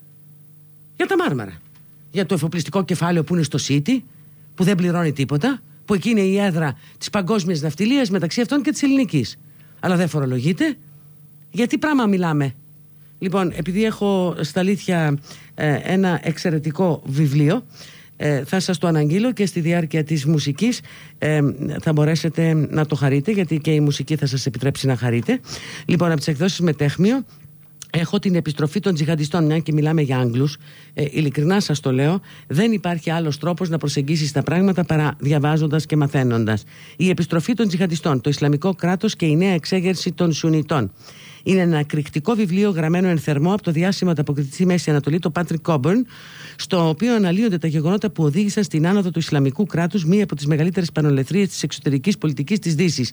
Speaker 3: Για τα Μάρμαρα. Για το εφοπλιστικό κεφάλαιο που είναι στο City, που δεν πληρώνει τίποτα, που εκεί είναι η έδρα της παγκόσμιας ναυτιλίας μεταξύ αυτών και της ελληνικής. Αλλά δεν φορολογείται. Γιατί πράγμα μιλάμε. Λοιπόν, επειδή έχω στα αλήθεια ε, ένα εξαιρετικό βιβλίο, ε, θα σας το αναγγείλω και στη διάρκεια της μουσικής ε, θα μπορέσετε να το χαρείτε, γιατί και η μουσική θα σας επιτρέψει να χαρείτε. Λοιπόν, από τις εκδόσεις Μετέχμιο έχω την επιστροφή των τζιχαντιστών, μια και μιλάμε για Άγγλους. Ε, ειλικρινά σας το λέω, δεν υπάρχει άλλος τρόπος να προσεγγίσεις τα πράγματα παρά διαβάζοντας και μαθαίνοντας. Η επιστροφή των τζιχαντιστών, το Ισλαμικό κράτος και η νέα εξέγερση των Σουνιτών. Είναι ένα εκρηκτικό βιβλίο γραμμένο εν θερμό από το διάσημο ανταποκριτή στη Μέση Ανατολή, το Patrick Coburn, στο οποίο αναλύονται τα γεγονότα που οδήγησαν στην άνοδο του Ισλαμικού κράτους, μία από τις μεγαλύτερες πανολεθρίες της εξωτερικής πολιτικής της Δύσης.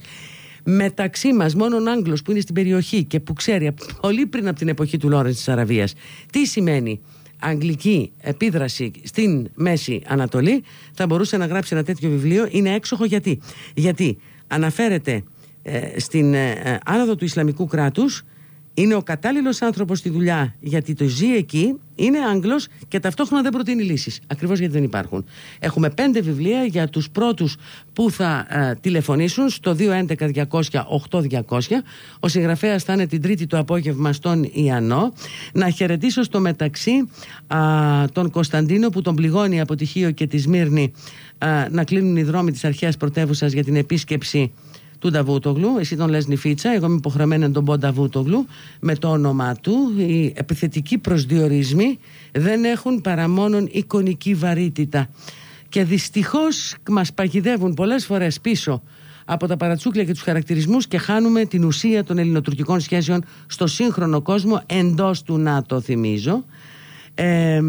Speaker 3: Μεταξύ μας, μόνο ο Άγγλος που είναι στην περιοχή και που ξέρει πολύ πριν από την εποχή του Λόρενς της Αραβίας τι σημαίνει αγγλική επίδραση στην Μέση Ανατολή, θα μπορούσε να γράψει ένα τέτοιο βιβλίο. Είναι έξοχο γιατί, γιατί αναφέρεται ε, στην ε, άνοδο του Ισλαμικού κράτους, είναι ο κατάλληλος άνθρωπος στη δουλειά γιατί το ζει εκεί, είναι Άγγλος και ταυτόχρονα δεν προτείνει λύσεις. Ακριβώς γιατί δεν υπάρχουν. Έχουμε πέντε βιβλία για τους πρώτους που θα ε, τηλεφωνήσουν στο δύο έντεκα διακόσια οκτώ διακόσια. Ο συγγραφέας θα είναι την Τρίτη το απόγευμα στον Ιαννό. Να χαιρετήσω στο μεταξύ α, τον Κωνσταντίνο που τον πληγώνει από τη Χίο και τη Σμύρνη α, να κλείνουν οι δρόμοι της αρχαίας πρωτεύουσας για την επίσκεψη του Νταβούτογλου. Εσύ τον λες Νιφίτσα, εγώ είμαι υποχρεωμένη να τον πω Νταβούτογλου με το όνομά του. Οι επιθετικοί προσδιορισμοί δεν έχουν παρά μόνον εικονική βαρύτητα και δυστυχώς μας παγιδεύουν πολλές φορές πίσω από τα παρατσούκλια και τους χαρακτηρισμούς και χάνουμε την ουσία των ελληνοτουρκικών σχέσεων στο σύγχρονο κόσμο εντός του ΝΑΤΟ, θυμίζω. Ε, ε,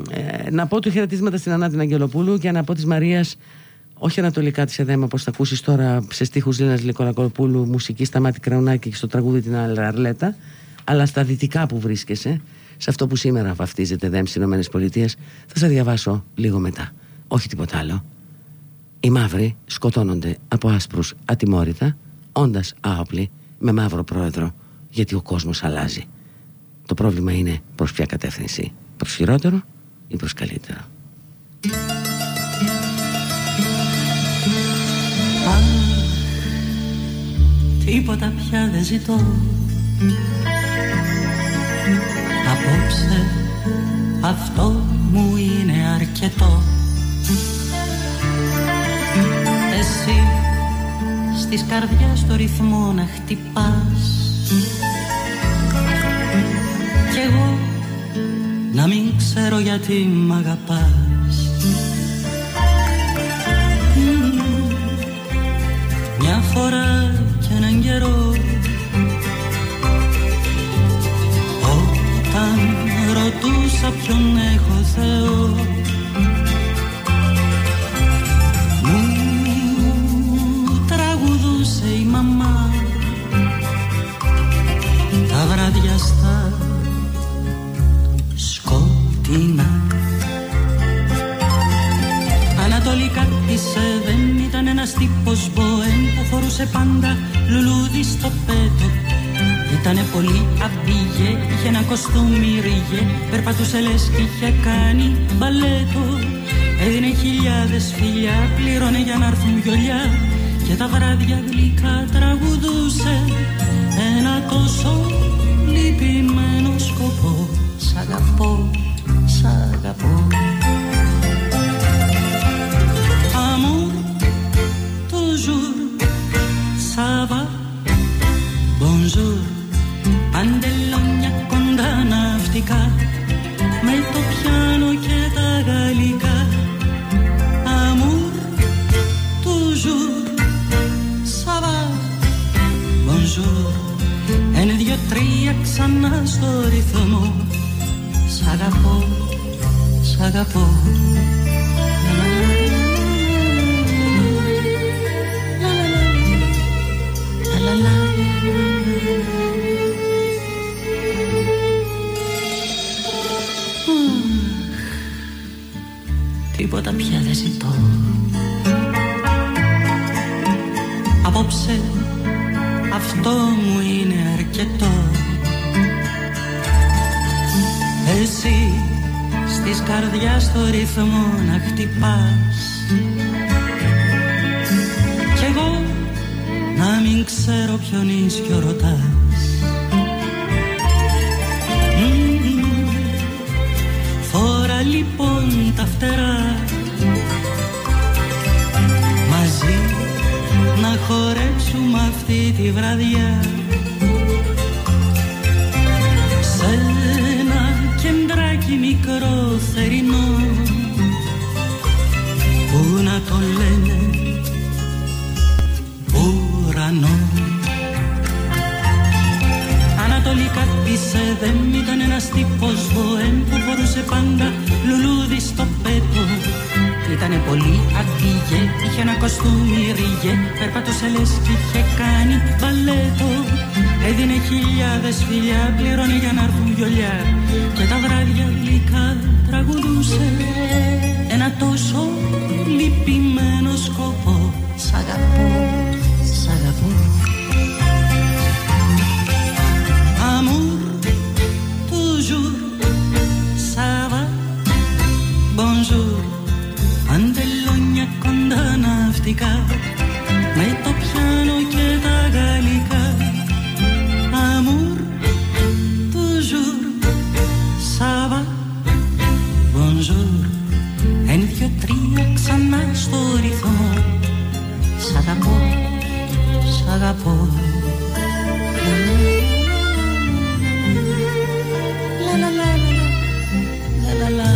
Speaker 3: να πω του χαιρετίσματα στην Ανά την Αγγελοπούλου και να πω της Μαρίας, όχι ανατολικά της ΕΔΕΜΑ, όπως θα ακούσεις τώρα σε στίχους Λίνας Λικολακοπούλου, μουσική Σταμάτη Κραουνάκη και στο τραγούδι την Αρλέτα, αλλά στα δυτικά που βρίσκεσαι, σε αυτό που σήμερα βαφτίζεται ΕΔΕΜ στις ΗΠΑ, θα σε διαβάσω λίγο μετά. Όχι τίποτα άλλο. Οι μαύροι σκοτώνονται από άσπρους ατιμόρυτα, όντας άοπλοι με μαύρο πρόεδρο, γιατί ο κόσμος αλλάζει. Το πρόβλημα είναι προς ποια κατεύθυνση, προς χειρότερο ή προς καλύτερο.
Speaker 11: Τίποτα πια δεν ζητώ. Απόψε αυτό μου είναι αρκετό. Εσύ στις καρδιάς το ρυθμό να χτυπάς κι εγώ να μην ξέρω γιατί μ' αγαπάς. Μια φορά κι έναν καιρό όταν ρωτούσα ποιον έχω Θεό, μου τραγουδούσε η μαμά τα βράδια στα σκοτεινά. Ανατολικά της δεν ήταν ένας τύπος μποέμ που φορούσε πάντα λουλούδι στο πέτο. Ήτανε πολύ αμπίγε, είχε ένα κοστούμι ρίγε, περπατούσε λες κι είχε κάνει μπαλέτο. Έδινε χιλιάδες φιλιά, πλήρωνε για να έρθουν βιολιά και τα βράδια γλυκά τραγουδούσε ένα τόσο λυπημένο σκοπό. Σ' αγαπώ, σ' αγαπώ. Amour, toujours, ça va, bonjour. Αντελόνια κοντά ναυτικά, με το πιάνο και τα γαλλικά. Amour, toujours, ça va, bonjour. ξανά στο ρυθμό. Σ' αγαπώ, σ' αγαπώ. Τίποτα πια δεν ζητώ. Απόψε αυτό μου είναι αρκετό. Εσύ στις καρδιάς το ρυθμό να χτυπάς κι εγώ να μην ξέρω ποιον ίσιο ρωτάς. Mm-hmm. Φορά λοιπόν τα φτερά μαζί να χορέψουμε αυτή τη βραδιά σε ένα κεντράκι μικρό θερινό που να το λένε ουρανό. Ανατολικά πίσε δεν ήταν ένας τύπος βοέμ που φορούσε πάντα λουλούδι στο πέτο. Ήτανε πολύ αντίγε, είχε ένα κοστούμι ρίγε, περπατούσε λες κι είχε κάνει μπαλέτο. Έδινε χιλιάδες φιλιά, πληρώνει για να έρθουν βιολιά και τα βράδια γλυκά τραγουδούσε ένα τόσο λυπημένο σκοπό. Σ' αγαπώ, σ' αγαπώ. Amour, toujours, ça va, bonjour. Αντελόνια κοντά ναυτικά με το πιάνο και τα γαλλικά. Amour, toujours, ça va, bonjour. Εν δυο τρία ξανά στο ρυθμό. Σ' αγαπώ, σ' αγαπώ. La la la la la la la.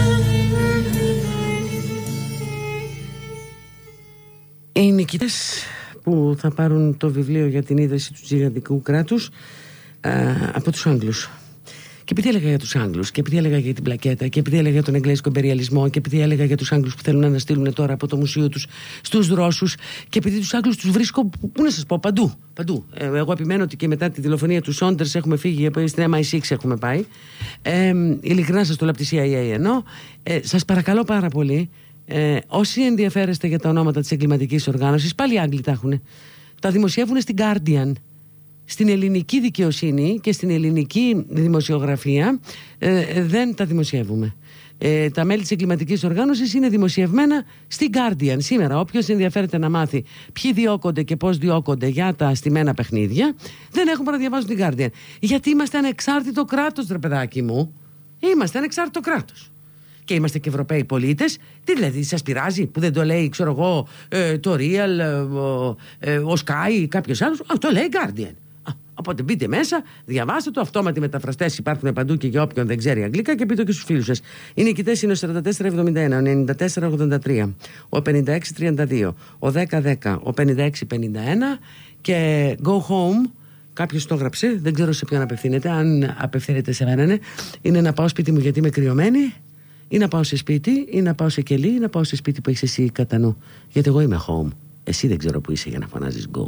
Speaker 3: Οι νικητές που θα πάρουν το βιβλίο για την ίδρυση του τζιχαντικού κράτους α, από τους Άγγλους. Και επειδή έλεγα για τους Άγγλους, και επειδή έλεγα για την πλακέτα, και επειδή έλεγα για τον εγγλέζικο υπεριαλισμό, και επειδή έλεγα για τους Άγγλους που θέλουν να αναστείλουν τώρα από το μουσείο τους στους Ρώσους, και επειδή τους Άγγλους τους βρίσκω, πού να σας πω, παντού. παντού. Ε, εγώ επιμένω ότι και μετά τη δολοφονία του Σόντερς έχουμε φύγει, στην εμ άι σιξ έχουμε πάει. Ε, ειλικρινά σας το λέω από τη σι άι έι εννοώ. Ε, σας παρακαλώ πάρα πολύ. Ε, όσοι ενδιαφέρεστε για τα ονόματα της εγκληματικής οργάνωσης, πάλι οι Άγγλοι τα έχουν. Τα δημοσιεύουν στην Guardian. Στην ελληνική δικαιοσύνη και στην ελληνική δημοσιογραφία ε, δεν τα δημοσιεύουμε. Ε, τα μέλη της εγκληματικής οργάνωσης είναι δημοσιευμένα στην Guardian. Σήμερα όποιος ενδιαφέρεται να μάθει ποιοι διώκονται και πώς διώκονται για τα αστημένα παιχνίδια, δεν έχουν παρά διαβάζουν την Guardian. Γιατί είμαστε ανεξάρτητο κράτος, ρε παιδάκι μου. Είμαστε ανεξάρτητο κράτος. Και είμαστε και Ευρωπαίοι πολίτες. Τι δηλαδή, σας πειράζει που δεν το λέει, ξέρω εγώ, ε, το Real, ε, ε, ο Sky ή κάποιος άλλος? Α, το λέει Guardian. Α, οπότε μπείτε μέσα, διαβάστε το. Αυτόματοι μεταφραστές υπάρχουν παντού και για όποιον δεν ξέρει αγγλικά, και πείτε και στους φίλους σας. Οι νικητές είναι ο σαράντα τέσσερα εβδομήντα ένα, ο ενενήντα τέσσερα ογδόντα τρία, ο πενήντα έξι τριάντα δύο, ο δέκα δέκα, ο πενήντα έξι πενήντα ένα και Go Home. Κάποιος το έγραψε, δεν ξέρω σε ποιον απευθύνεται. Αν απευθύνεται σε μένα, ναι. Είναι να πάω σπίτι μου γιατί είμαι κρυωμένη, ή να πάω σε σπίτι, ή να πάω σε κελί, ή να πάω σε σπίτι που έχεις εσύ κατά νου. Γιατί εγώ είμαι home. Εσύ δεν ξέρω που είσαι για να φωνάζεις go.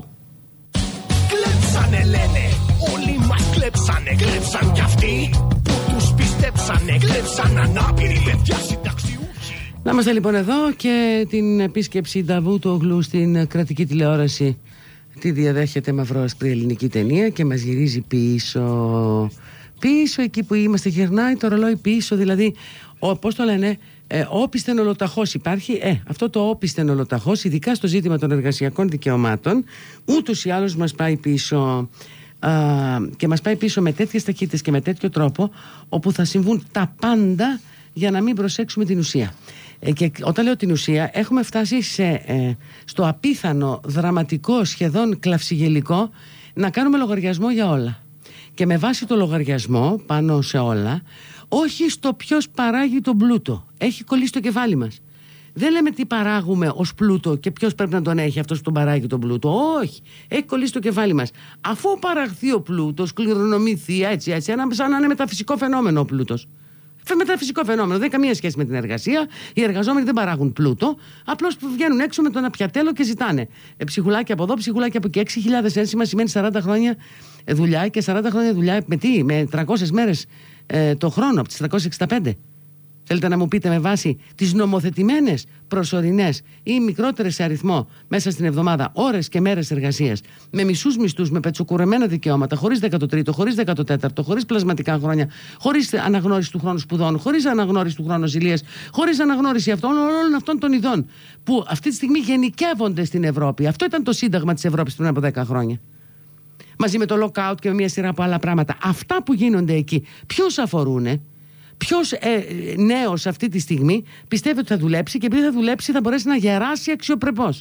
Speaker 2: Κλέψανε λένε, όλοι μας κλέψανε. Κλέψαν κι αυτοί που τους πιστέψανε. Κλέψαν ανάπηροι παιδιά συνταξιούχοι.
Speaker 3: Να είμαστε λοιπόν εδώ, και την επίσκεψη Νταβούτογλου στην κρατική τηλεόραση τη διαδέχεται μαυροασπρή ελληνική ταινία και μας γυρίζει πίσω. Πίσω εκεί που είμαστε, γυρνάει το ρολόι πίσω, δηλαδή ο, πώς το λένε, ε, όπισθεν ολοταχώς υπάρχει. Ε, αυτό το όπισθεν ολοταχώς, ειδικά στο ζήτημα των εργασιακών δικαιωμάτων, ούτως ή άλλως μας πάει πίσω, α, και μας πάει πίσω με τέτοιες ταχύτητες και με τέτοιο τρόπο, όπου θα συμβούν τα πάντα για να μην προσέξουμε την ουσία. Ε, και όταν λέω την ουσία, έχουμε φτάσει σε, ε, στο απίθανο, δραματικό, σχεδόν κλαυσιγελικό, να κάνουμε λογαριασμό για όλα. Και με βάση το λογαριασμό πάνω σε όλα, όχι στο ποιος παράγει τον πλούτο. Έχει κολλήσει το κεφάλι μας. Δεν λέμε τι παράγουμε ως πλούτο και ποιος πρέπει να τον έχει, αυτός που τον παράγει τον πλούτο. Όχι. Έχει κολλήσει το κεφάλι μας. Αφού παραχθεί ο πλούτος, κληρονομηθεί έτσι, έτσι, σαν να είναι μεταφυσικό φαινόμενο ο πλούτος. Μεταφυσικό φαινόμενο. Δεν έχει καμία σχέση με την εργασία. Οι εργαζόμενοι δεν παράγουν πλούτο. Απλώς βγαίνουν έξω με τον απιατέλο και ζητάνε ε, ψυχουλάκια από εδώ, ψυχουλάκια από εκεί. έξι χιλιάδες ένσημα σημαίνει σαράντα χρόνια δουλειά και σαράντα χρόνια δουλειά με τι, με τριακόσιες μέρες ε, το χρόνο, από τις τριακόσιες εξήντα πέντε. Θέλετε να μου πείτε με βάση τις νομοθετημένες προσωρινές ή μικρότερες σε αριθμό μέσα στην εβδομάδα ώρες και μέρες εργασίας, με μισούς μισθούς, με πετσοκουρεμένα δικαιώματα, χωρίς δεκατοτρίτο, χωρίς δεκατοτέταρτο, χωρίς πλασματικά χρόνια, χωρίς αναγνώριση του χρόνου σπουδών, χωρίς αναγνώριση του χρόνου ζηλίας, χωρίς αναγνώριση αυτών, όλων αυτών των ειδών που αυτή τη στιγμή γενικεύονται στην Ευρώπη. Αυτό ήταν το Σύνταγμα της Ευρώπης πριν από δέκα χρόνια. Μαζί με το lockout και με μια σειρά από άλλα πράγματα. Αυτά που γίνονται εκεί, ποιους αφορούνε? Ποιος ε, νέος αυτή τη στιγμή πιστεύει ότι θα δουλέψει και επειδή θα δουλέψει θα μπορέσει να γεράσει αξιοπρεπώς?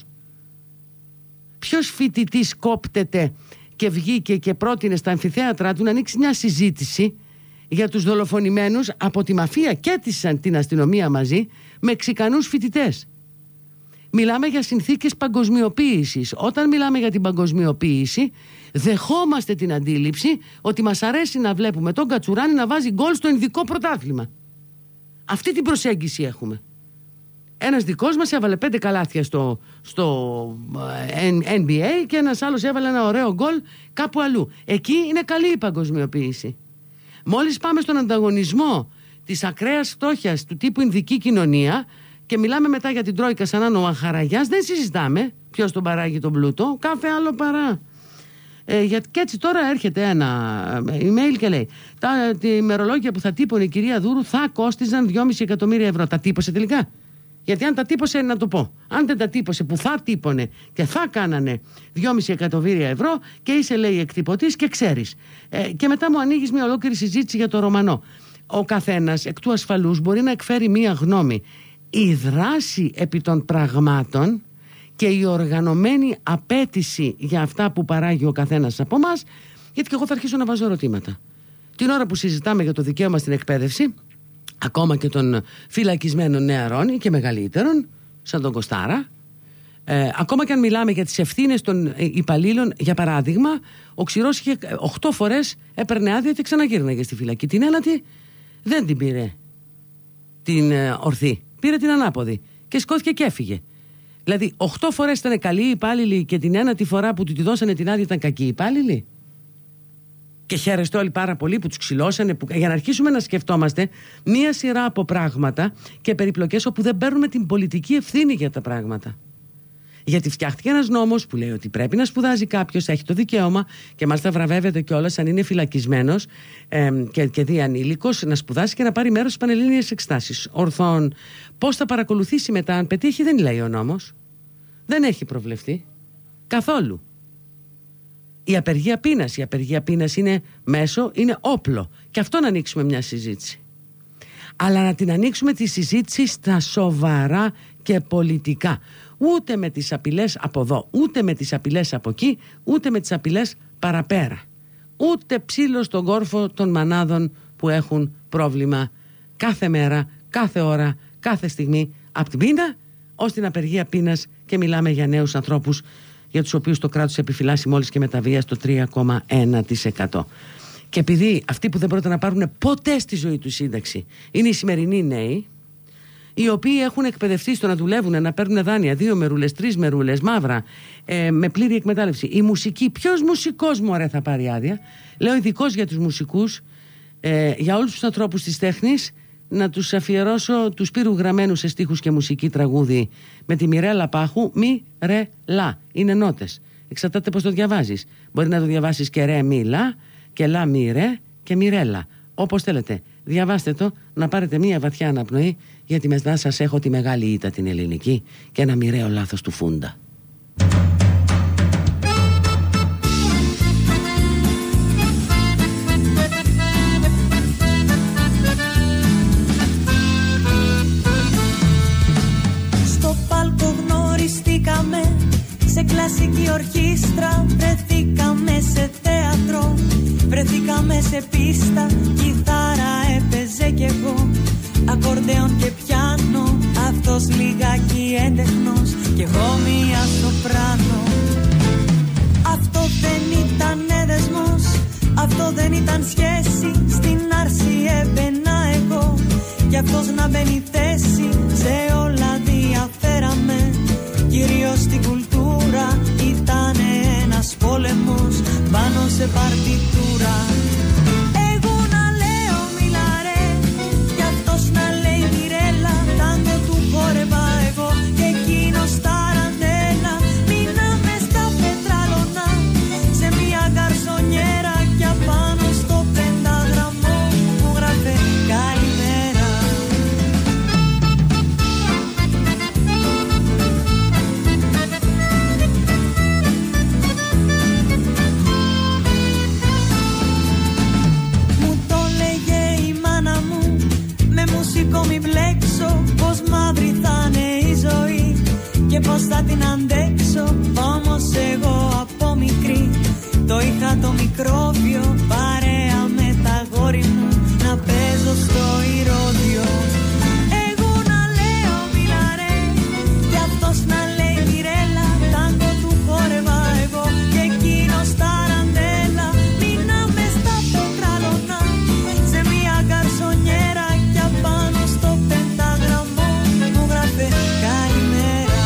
Speaker 3: Ποιος φοιτητής κόπτεται και βγήκε και πρότεινε στα αμφιθέατρα του να ανοίξει μια συζήτηση για τους δολοφονημένους από τη μαφία και την αστυνομία μαζί με Μεξικανούς φοιτητές? Μιλάμε για συνθήκες παγκοσμιοποίησης. Όταν μιλάμε για την παγκοσμιοποίηση, δεχόμαστε την αντίληψη ότι μας αρέσει να βλέπουμε τον Κατσουράνη να βάζει γκολ στο Ινδικό πρωτάθλημα. Αυτή την προσέγγιση έχουμε. Ένας δικός μας έβαλε πέντε καλάθια στο, στο N B A και ένας άλλος έβαλε ένα ωραίο γκολ κάπου αλλού. Εκεί είναι καλή η παγκοσμιοποίηση. Μόλις πάμε στον ανταγωνισμό της ακραίας φτώχειας του τύπου Ινδική κοινωνία και μιλάμε μετά για την Τρόικα σαν να είναι ο Αχαραγιάς, δεν συζητάμε ποιος τον παράγει τον πλούτο, κάθε άλλο παρά. Ε, γιατί και έτσι τώρα έρχεται ένα email και λέει: τα ημερολόγια που θα τύπωνε η κυρία Δούρου θα κόστιζαν δυόμισι εκατομμύρια ευρώ. Τα τύπωσε τελικά? Γιατί αν τα τύπωσε, να το πω, αν δεν τα τύπωσε που θα τύπωνε και θα κάνανε δυόμισι εκατομμύρια ευρώ και είσαι, λέει, εκτυπωτής και ξέρεις. Ε, και μετά μου ανοίγεις μια ολόκληρη συζήτηση για το Ρωμανό. Ο καθένας εκ του ασφαλούς μπορεί να εκφέρει μια γνώμη. Η δράση επί των πραγμάτων και η οργανωμένη απέτηση για αυτά που παράγει ο καθένας από εμάς, γιατί και εγώ θα αρχίσω να βάζω ερωτήματα. Την ώρα που συζητάμε για το δικαίωμα στην εκπαίδευση, ακόμα και των φυλακισμένων νεαρών και μεγαλύτερων, σαν τον Κωστάρα, ε, ακόμα και αν μιλάμε για τις ευθύνες των υπαλλήλων, για παράδειγμα, ο Ξηρός είχε οχτώ φορές έπαιρνε άδεια και ξαναγύρναγε στη φυλακή. Την ένατη δεν την πήρε την ε, ορθή, πήρε την ανάποδη και σκόθηκε και έφυγε. Δηλαδή, οχτώ φορές ήταν καλοί υπάλληλοι και την ένατη φορά που του τη δώσανε την άδεια ήταν κακοί υπάλληλοι. Και χαίρεστε όλοι πάρα πολύ που τους ξυλώσανε, που... για να αρχίσουμε να σκεφτόμαστε μία σειρά από πράγματα και περιπλοκές όπου δεν παίρνουμε την πολιτική ευθύνη για τα πράγματα. Γιατί φτιάχτηκε ένας νόμος που λέει ότι πρέπει να σπουδάζει κάποιος, έχει το δικαίωμα και μάλιστα βραβεύεται κιόλας αν είναι φυλακισμένος ε, και, και δει ανήλικος να σπουδάσει και να πάρει μέρος στις πανελλήνιες εξετάσεις ορθών. Πώς θα παρακολουθήσει μετά αν πετύχει, δεν λέει ο νόμος. Δεν έχει προβλεφθεί καθόλου. Η απεργία πείνας, η απεργία πείνας είναι μέσο, είναι όπλο. Και αυτό να ανοίξουμε μια συζήτηση. Αλλά να την ανοίξουμε τη συζήτηση στα σοβαρά και πολιτικά. Ούτε με τις απειλές από εδώ, ούτε με τις απειλές από εκεί, ούτε με τις απειλές παραπέρα. Ούτε ψήλο στον κόρφο των μανάδων που έχουν πρόβλημα κάθε μέρα, κάθε ώρα, κάθε στιγμή, από την πείνα ως την απεργία πείνας, και μιλάμε για νέους ανθρώπους για τους οποίους το κράτος επιφυλάσσει μόλις και με τα βία στο τρία κόμμα ένα τοις εκατό. Και επειδή αυτοί που δεν πρόκειται να πάρουν ποτέ στη ζωή του σύνταξη είναι οι σημερινοί νέοι, οι οποίοι έχουν εκπαιδευτεί στο να δουλεύουν, να παίρνουν δάνεια, δύο μερούλες, τρεις μερούλες, μαύρα, ε, με πλήρη εκμετάλλευση. Η μουσική, ποιος μουσικός μωρέ θα πάρει άδεια? Λέω ειδικός για τους μουσικούς, ε, για όλους τους ανθρώπους της τέχνης, να τους αφιερώσω του Σπύρου Γραμμένου σε στίχους και μουσική τραγούδι με τη Μιρέλα Πάχου. Μη, ρε, λα. Είναι νότες. Εξαρτάται πώς το διαβάζεις. Μπορεί να το διαβάσεις και ρε, μη, λα, και λα, μη, ρε, και Μιρέλα. Όπως θέλετε. Διαβάστε το, να πάρετε μία βαθιά αναπνοή, γιατί μετά σας έχω τη μεγάλη ήττα την ελληνική και ένα μοιραίο λάθος του Φούντα.
Speaker 4: Στο πάλκο γνωριστήκαμε, σε κλασική ορχήστρα, βρεθήκαμε σε θέατρο, βρεθήκαμε σε πίστα, κιθάρα έπαιζε κι εγώ, ακορντεόν και πιάνο, αυτός λιγάκι έντεχνος κι εγώ μία σοπράνο. Αυτό δεν ήταν δεσμός, αυτό δεν ήταν σχέση. Στην άρση έμπαινα εγώ κι αυτός να μπαίνει θέση. Σε όλα διαφέραμε, κυρίως στην κουλτούρα. Ήταν ένας πόλεμος πάνω σε παρτιτούρα. Εγώ να λέω μιλαρέ κι αυτός να λέει μιρέλα. Τάγκο του χόρευα εγώ και εκείνος ταραντέλα. Μείναμε στα πετράλωνα σε μια καρσονιέρα κι απάνω στο πεντάγραμμο μου γράφε καλημέρα. Μου το λέγε η μάνα μου με μουσικό μη μπλέξω, πως μαύρη θα είναι η ζωή και πως θα την αντέξω. Όμως εγώ από μικρή το είχα το μικρόβιο, παρέα με τα γόρι μου να παίζω στο ηρώδιο. Εγώ να λέω μιλαρέ κι αυτός να λέει μιρέλα. Τάγκο του χόρευα εγώ και εκείνος ταραντέλα. Μείναμε στα πετράλωνα σε μια καρσονιέρα κι απάνω στο πεντάγραμμο μου γράφε καλημέρα.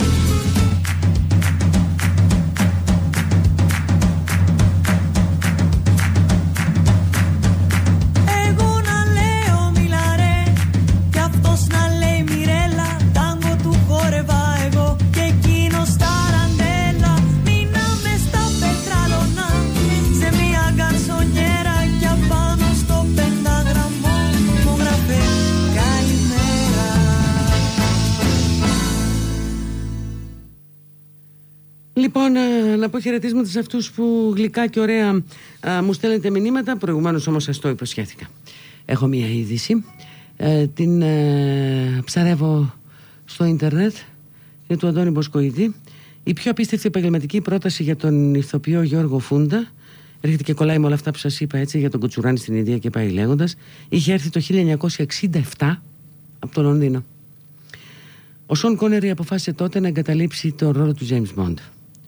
Speaker 4: Εγώ να λέω μιλαρέ κι αυτός να λέει μιρέλα. Τάγκο του χόρευα εγώ και εκείνος ταραντέλα. Μείναμε στα πετράλωνα σε μια καρσονιέρα κι απάνω στο πεντάγραμμο μου γράφε καλημέρα.
Speaker 3: Λοιπόν, α, να πω χαιρετίσματα σε αυτούς που γλυκά και ωραία α, μου στέλνετε μηνύματα. Προηγουμένως όμως σας το υποσχέθηκα. Έχω μία είδηση. Ε, την ε, ψαρεύω στο ίντερνετ. Είναι του Αντώνη Μποσκοίδη. Η πιο απίστευτη επαγγελματική πρόταση για τον ηθοποιό Γιώργο Φούντα. Έρχεται και κολλάει με όλα αυτά που σας είπα, έτσι, για τον Κουτσουράνη στην Ινδία και πάει λέγοντας. Είχε έρθει το χίλια εννιακόσια εξήντα επτά από το Λονδίνο. Ο Σον Κόνερι αποφάσισε τότε να εγκαταλείψει τον ρόλο του James Bond.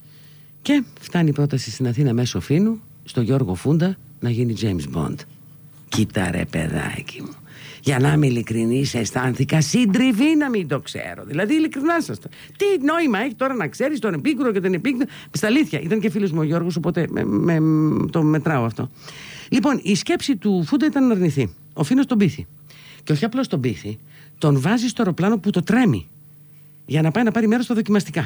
Speaker 3: Και φτάνει η πρόταση στην Αθήνα μέσω Φίνου, στο Γιώργο Φούντα, να γίνει James Bond. Κοίτα ρε παιδάκι μου. Για να είμαι ειλικρινής, αισθάνθηκα συντριβή να μην το ξέρω. Δηλαδή, ειλικρινά σας το. Τι νόημα έχει τώρα να ξέρεις τον επίκουρο και τον επίκουρο. Στα αλήθεια, ήταν και φίλος μου ο Γιώργος, οπότε με, με, το μετράω αυτό. Λοιπόν, η σκέψη του Φούντα ήταν να αρνηθεί. Ο Φίνος τον πείθει. Και όχι απλώς τον πείθει, τον βάζει στο αεροπλάνο που το τρέμει για να πάει να πάρει μέρος στα δοκιμαστικά.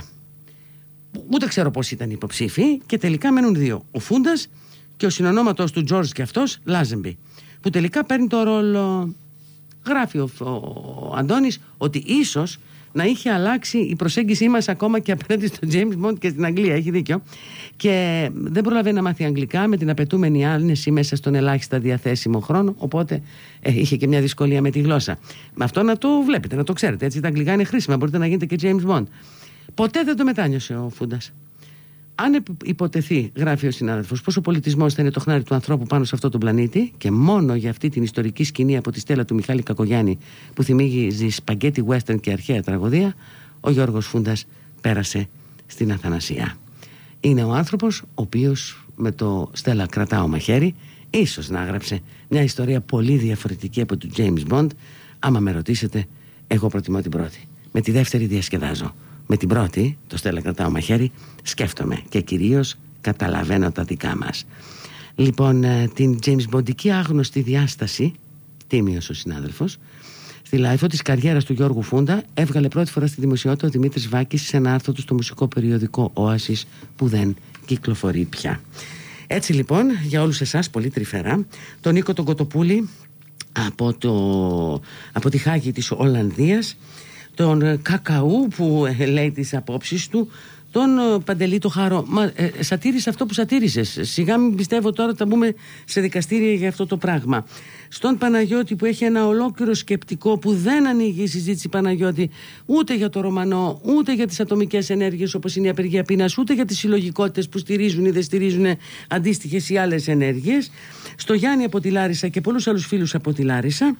Speaker 3: Ούτε ξέρω πώς ήταν οι υποψήφοι και τελικά μένουν δύο. Ο Φούντας και ο συνονόματος του Τζορτζ και αυτός, Λάζεμπι, που τελικά παίρνει το ρόλο. Γράφει ο, ο Αντώνης ότι ίσως να είχε αλλάξει η προσέγγιση μας ακόμα και απέναντι στον James Bond και στην Αγγλία. Έχει δίκιο. Και δεν προλαβαίνει να μάθει αγγλικά με την απαιτούμενη άνεση μέσα στον ελάχιστα διαθέσιμο χρόνο. Οπότε ε, είχε και μια δυσκολία με τη γλώσσα. Με αυτό να το βλέπετε, να το ξέρετε. Έτσι, τα αγγλικά είναι χρήσιμα. Μπορείτε να γίνετε και James Bond. Ποτέ δεν το μετάνιωσε ο Φούντας. Αν υποτεθεί, γράφει ο συνάδελφος, πως ο πολιτισμός θα είναι το χνάρι του ανθρώπου πάνω σε αυτό τον πλανήτη και μόνο για αυτή την ιστορική σκηνή από τη στέλα του Μιχάλη Κακογιάννη που θυμίζει σπαγκέτι western και αρχαία τραγωδία, ο Γιώργος Φούντας πέρασε στην αθανασία. Είναι ο άνθρωπος ο οποίος με το Στέλλα κρατάω μαχαίρι ίσως να έγραψε μια ιστορία πολύ διαφορετική από του James Bond. Άμα με ρωτήσετε, εγώ προτιμώ την πρώτη. Με τη δεύτερη διασκεδάζω. Με την πρώτη, το Στέλλα κρατάω μαχαίρι, σκέφτομαι και κυρίως καταλαβαίνω τα δικά μας. Λοιπόν, την James Bondική άγνωστη διάσταση, τίμιος ο συνάδελφος, στη λάιφο της καριέρας του Γιώργου Φούντα έβγαλε πρώτη φορά στη δημοσιότητα ο Δημήτρης Βάκης σε ένα άρθρο του στο μουσικό περιοδικό Oasis που δεν κυκλοφορεί πια. Έτσι λοιπόν, για όλους εσάς πολύ τρυφερά, τον Νίκο τον Κοτοπούλη από, το, από τη Χάγη της Ολλανδίας, τον Κακαού που ε, λέει τις απόψεις του, τον ε, Παντελή το Χαρό. Μα ε, σατήρισε αυτό που σατήρισες. Σιγά μην πιστεύω τώρα θα μπούμε σε δικαστήρια για αυτό το πράγμα. Στον Παναγιώτη που έχει ένα ολόκληρο σκεπτικό που δεν ανοίγει η συζήτηση, Παναγιώτη, ούτε για το Ρωμανό, ούτε για τις ατομικές ενέργειες όπως είναι η απεργία πείνας, ούτε για τις συλλογικότητες που στηρίζουν ή δεν στηρίζουν αντίστοιχες ή άλλες ενέργειες. Στο Γιάννη από τη Λάρισα και πολλούς άλλους φίλους από τη Λάρισα.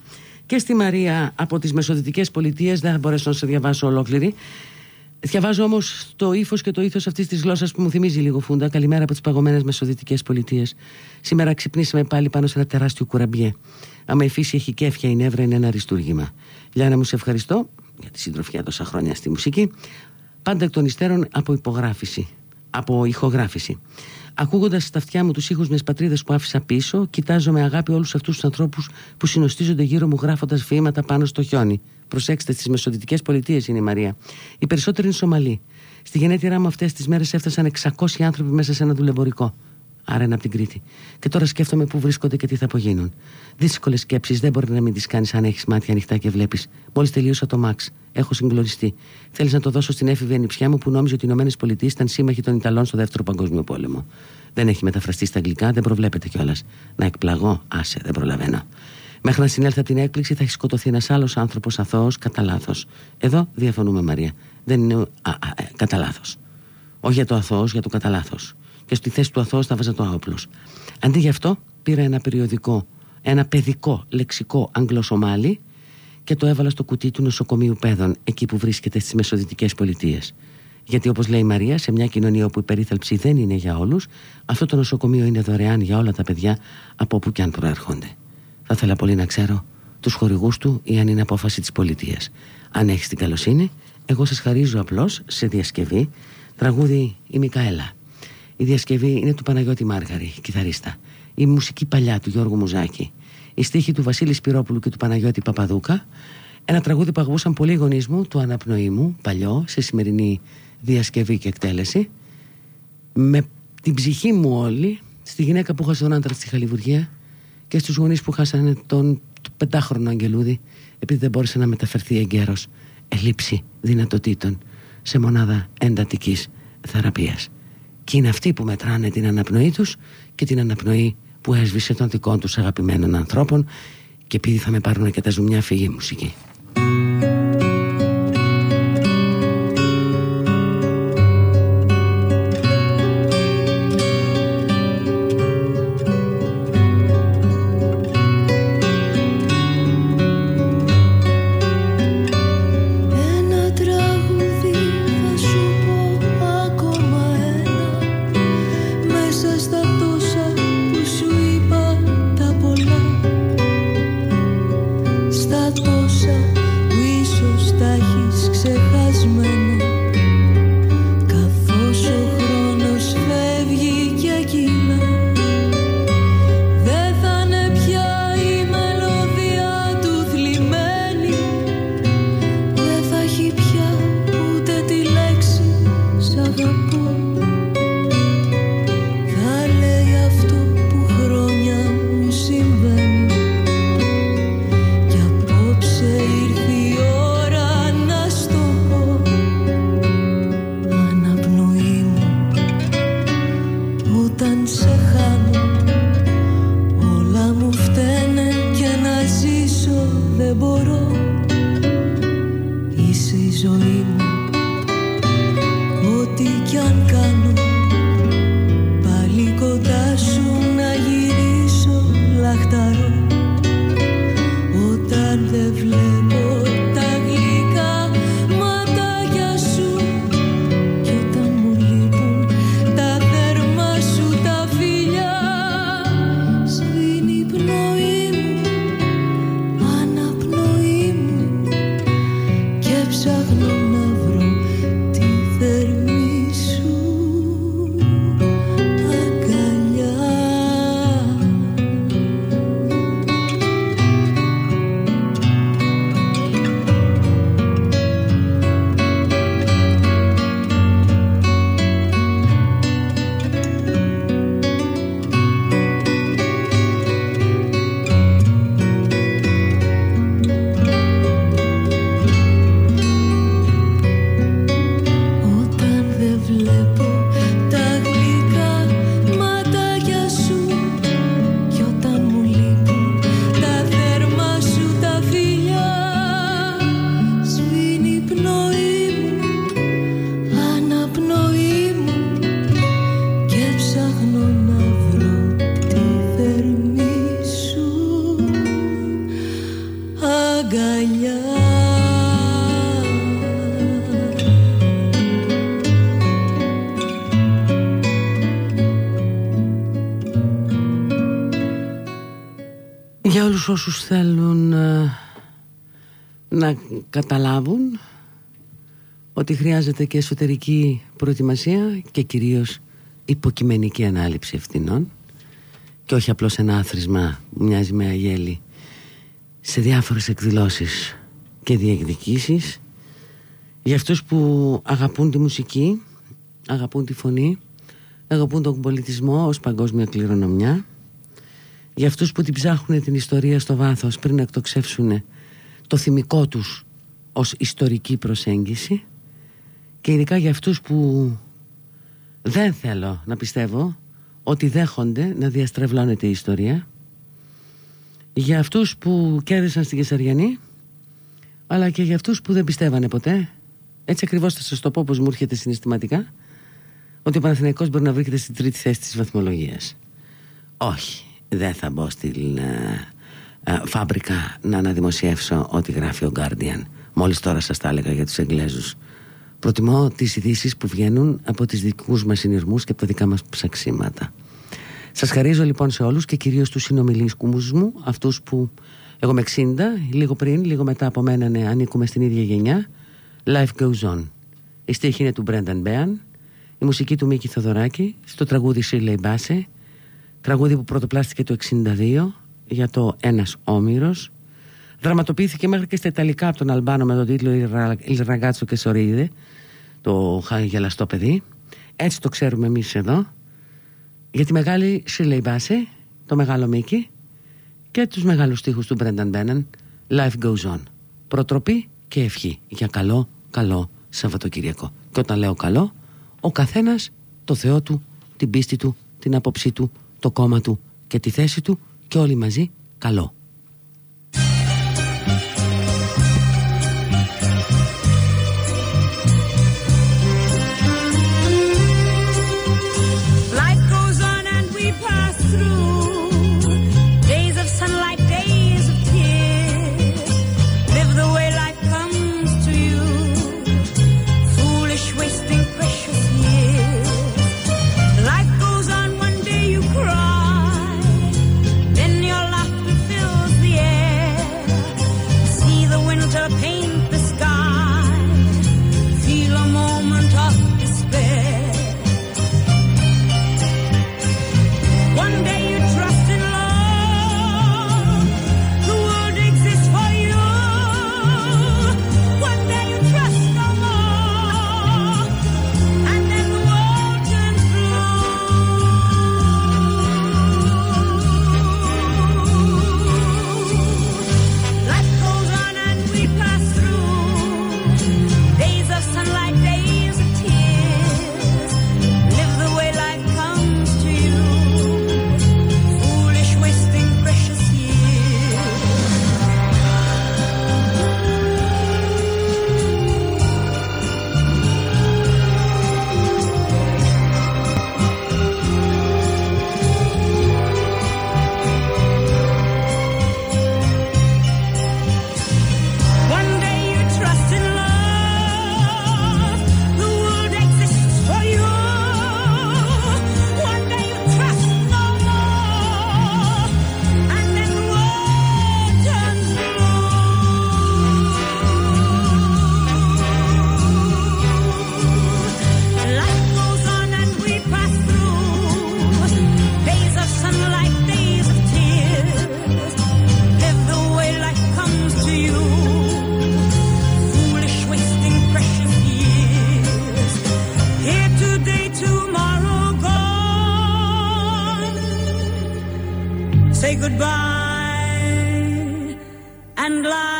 Speaker 3: και στη Μαρία από τις Μεσοδυτικές Πολιτείες. Δεν θα μπορέσω να σε διαβάσω ολόκληρη. Διαβάζω όμως το ύφος και το ήθος αυτής της γλώσσας που μου θυμίζει λίγο, Φούντα. Καλημέρα από τις παγωμένες Μεσοδυτικές Πολιτείες. Σήμερα ξυπνήσαμε πάλι πάνω σε ένα τεράστιο κουραμπιέ. Άμα η φύση έχει κέφια, η νεύρα είναι ένα αριστούργημα. Λιάννα μου, σε ευχαριστώ για τη συντροφιά τόσα χρόνια στη μουσική. Πάντα εκ των υστέρων από υπογράφηση, από ηχογράφηση. Ακούγοντας στα αυτιά μου τους ήχους μιας πατρίδας που άφησα πίσω, κοιτάζω με αγάπη όλους αυτούς τους ανθρώπους που συνοστίζονται γύρω μου γράφοντας βήματα πάνω στο χιόνι. Προσέξτε, στις Μεσοδυτικές Πολιτείες είναι η Μαρία. Οι περισσότεροι είναι Σομαλοί. Στη γενέτειρά μου αυτές τις μέρες έφτασαν εξακόσιοι άνθρωποι μέσα σε ένα δουλεμπορικό. Άρα είναι από την Κρήτη. Και τώρα σκέφτομαι πού βρίσκονται και τι θα απογίνουν. Δύσκολες σκέψεις δεν μπορεί να μην τις κάνεις αν έχεις μάτια ανοιχτά και βλέπεις. Μόλις τελείωσα το Μαξ, έχω συγκλονιστεί. Θέλεις να το δώσω στην έφηβη ανιψιά μου που νόμιζε ότι οι Ηνωμένες Πολιτείες ήταν σύμμαχοι των Ιταλών στο Δεύτερο Παγκόσμιο Πόλεμο. Δεν έχει μεταφραστεί στα αγγλικά, δεν προβλέπεται κιόλας. Να εκπλαγώ, άσε, δεν προλαβαίνω. Μέχρι να συνέλθει από την έκπληξη θα έχει σκοτωθεί ένας άλλος άνθρωπος αθώος κατά λάθος. Εδώ διαφωνούμε, Μαρία. Δεν είναι α, α, α, κατά λάθος. Όχι για το αθώος, για το κατά λάθος. Και στη θέση του αθώος θα βάζα το άοπλος. Αντί γι' αυτό πήρα ένα περιοδικό, ένα παιδικό λεξικό Αγγλοσομάλι και το έβαλα στο κουτί του νοσοκομείου παιδών, εκεί που βρίσκεται στις Μεσοδυτικές Πολιτείες. Γιατί όπως λέει η Μαρία, σε μια κοινωνία όπου η περίθαλψη δεν είναι για όλους, αυτό το νοσοκομείο είναι δωρεάν για όλα τα παιδιά από όπου και αν προέρχονται. Θα ήθελα πολύ να ξέρω τους χορηγούς του ή αν είναι απόφαση της πολιτείας. Αν έχεις την καλοσύνη, εγώ σας χαρίζω απλώς σε διασκευή τραγούδι η Μικαέλα. Η διασκευή είναι του Παναγιώτη Μάργαρη, κιθαρίστα. Η μουσική παλιά του Γιώργου Μουζάκη. Η στίχη του Βασίλη Σπυρόπουλου και του Παναγιώτη Παπαδούκα. Ένα τραγούδι που αγαπούσαν πολλοί γονείς μου, του Αναπνοή μου, παλιό, σε σημερινή διασκευή και εκτέλεση. Με την ψυχή μου όλη, στη γυναίκα που χάσε τον άντρα στη Χαλιβουργία και στους γονείς που χάσανε τον πεντάχρονο Αγγελούδη, επειδή δεν μπόρεσε να μεταφερθεί εγκαίρος, ελλείψη δυνατοτήτων, σε μονάδα εντατικής θεραπείας. Και είναι αυτοί που μετράνε την αναπνοή τους και την αναπνοή που έσβησε των δικών τους αγαπημένων ανθρώπων. Και επειδή θα με πάρουν και τα ζουμιά, φύγει η μουσική.
Speaker 12: Στα τόσα
Speaker 3: όλους όσους θέλουν ε, να καταλάβουν ότι χρειάζεται και εσωτερική προετοιμασία και κυρίως υποκειμενική ανάληψη ευθυνών και όχι απλώς ένα άθροισμα που μοιάζει με αγέλη σε διάφορες εκδηλώσεις και διεκδικήσεις, για αυτούς που αγαπούν τη μουσική, αγαπούν τη φωνή, αγαπούν τον πολιτισμό ως παγκόσμια κληρονομιά, για αυτούς που την ψάχνουν την ιστορία στο βάθος πριν να εκτοξεύσουν το θυμικό τους ως ιστορική προσέγγιση, και ειδικά για αυτούς που δεν θέλω να πιστεύω ότι δέχονται να διαστρεβλώνεται η ιστορία, για αυτούς που κέρδισαν στην Κεσαριανή, αλλά και για αυτούς που δεν πιστεύανε ποτέ. Έτσι ακριβώς θα σας το πω πως μου έρχεται συναισθηματικά, ότι ο Παναθηναϊκός μπορεί να βρίσκεται στην τρίτη θέση της βαθμολογίας. Όχι, δεν θα μπω στην α, α, φάμπρικα να αναδημοσιεύσω ό,τι γράφει ο Guardian. Μόλις τώρα σας τα έλεγα για τους Εγγλέζους. Προτιμώ τις ειδήσεις που βγαίνουν από τις δικούς μας συνειρμούς και από τα δικά μας ψαξίματα. Σας χαρίζω λοιπόν σε όλους και κυρίως τους συνομιλίσκους μου, αυτούς που εγώ με εξήντα, λίγο πριν, λίγο μετά από μένα, ναι, ανήκουμε στην ίδια γενιά. Life goes on. Η στίχη είναι του Brendan Behan, η μουσική του Μίκη Θοδωράκη, στο τραγούδι Shirley Bassey, τραγούδι που πρωτοπλάστηκε το εξήντα δύο για το Ένας Όμηρος. Δραματοποιήθηκε μέχρι και στα Ιταλικά από τον Αλμπάνο με τον τίτλο Il ragazzo che sorride, το γελαστό παιδί. Έτσι το ξέρουμε εμείς εδώ. Για τη μεγάλη Shirley Bassey, το μεγάλο Μίκη, και τους μεγάλους στίχους του Brendan Behan, Life goes on. Προτροπή και ευχή για καλό, καλό Σαββατοκυριακό. Και όταν λέω καλό, ο καθένας το Θεό του, την πίστη του, την άποψή του, το κόμμα του και τη θέση του, και όλοι μαζί καλό.
Speaker 4: Say goodbye and lie.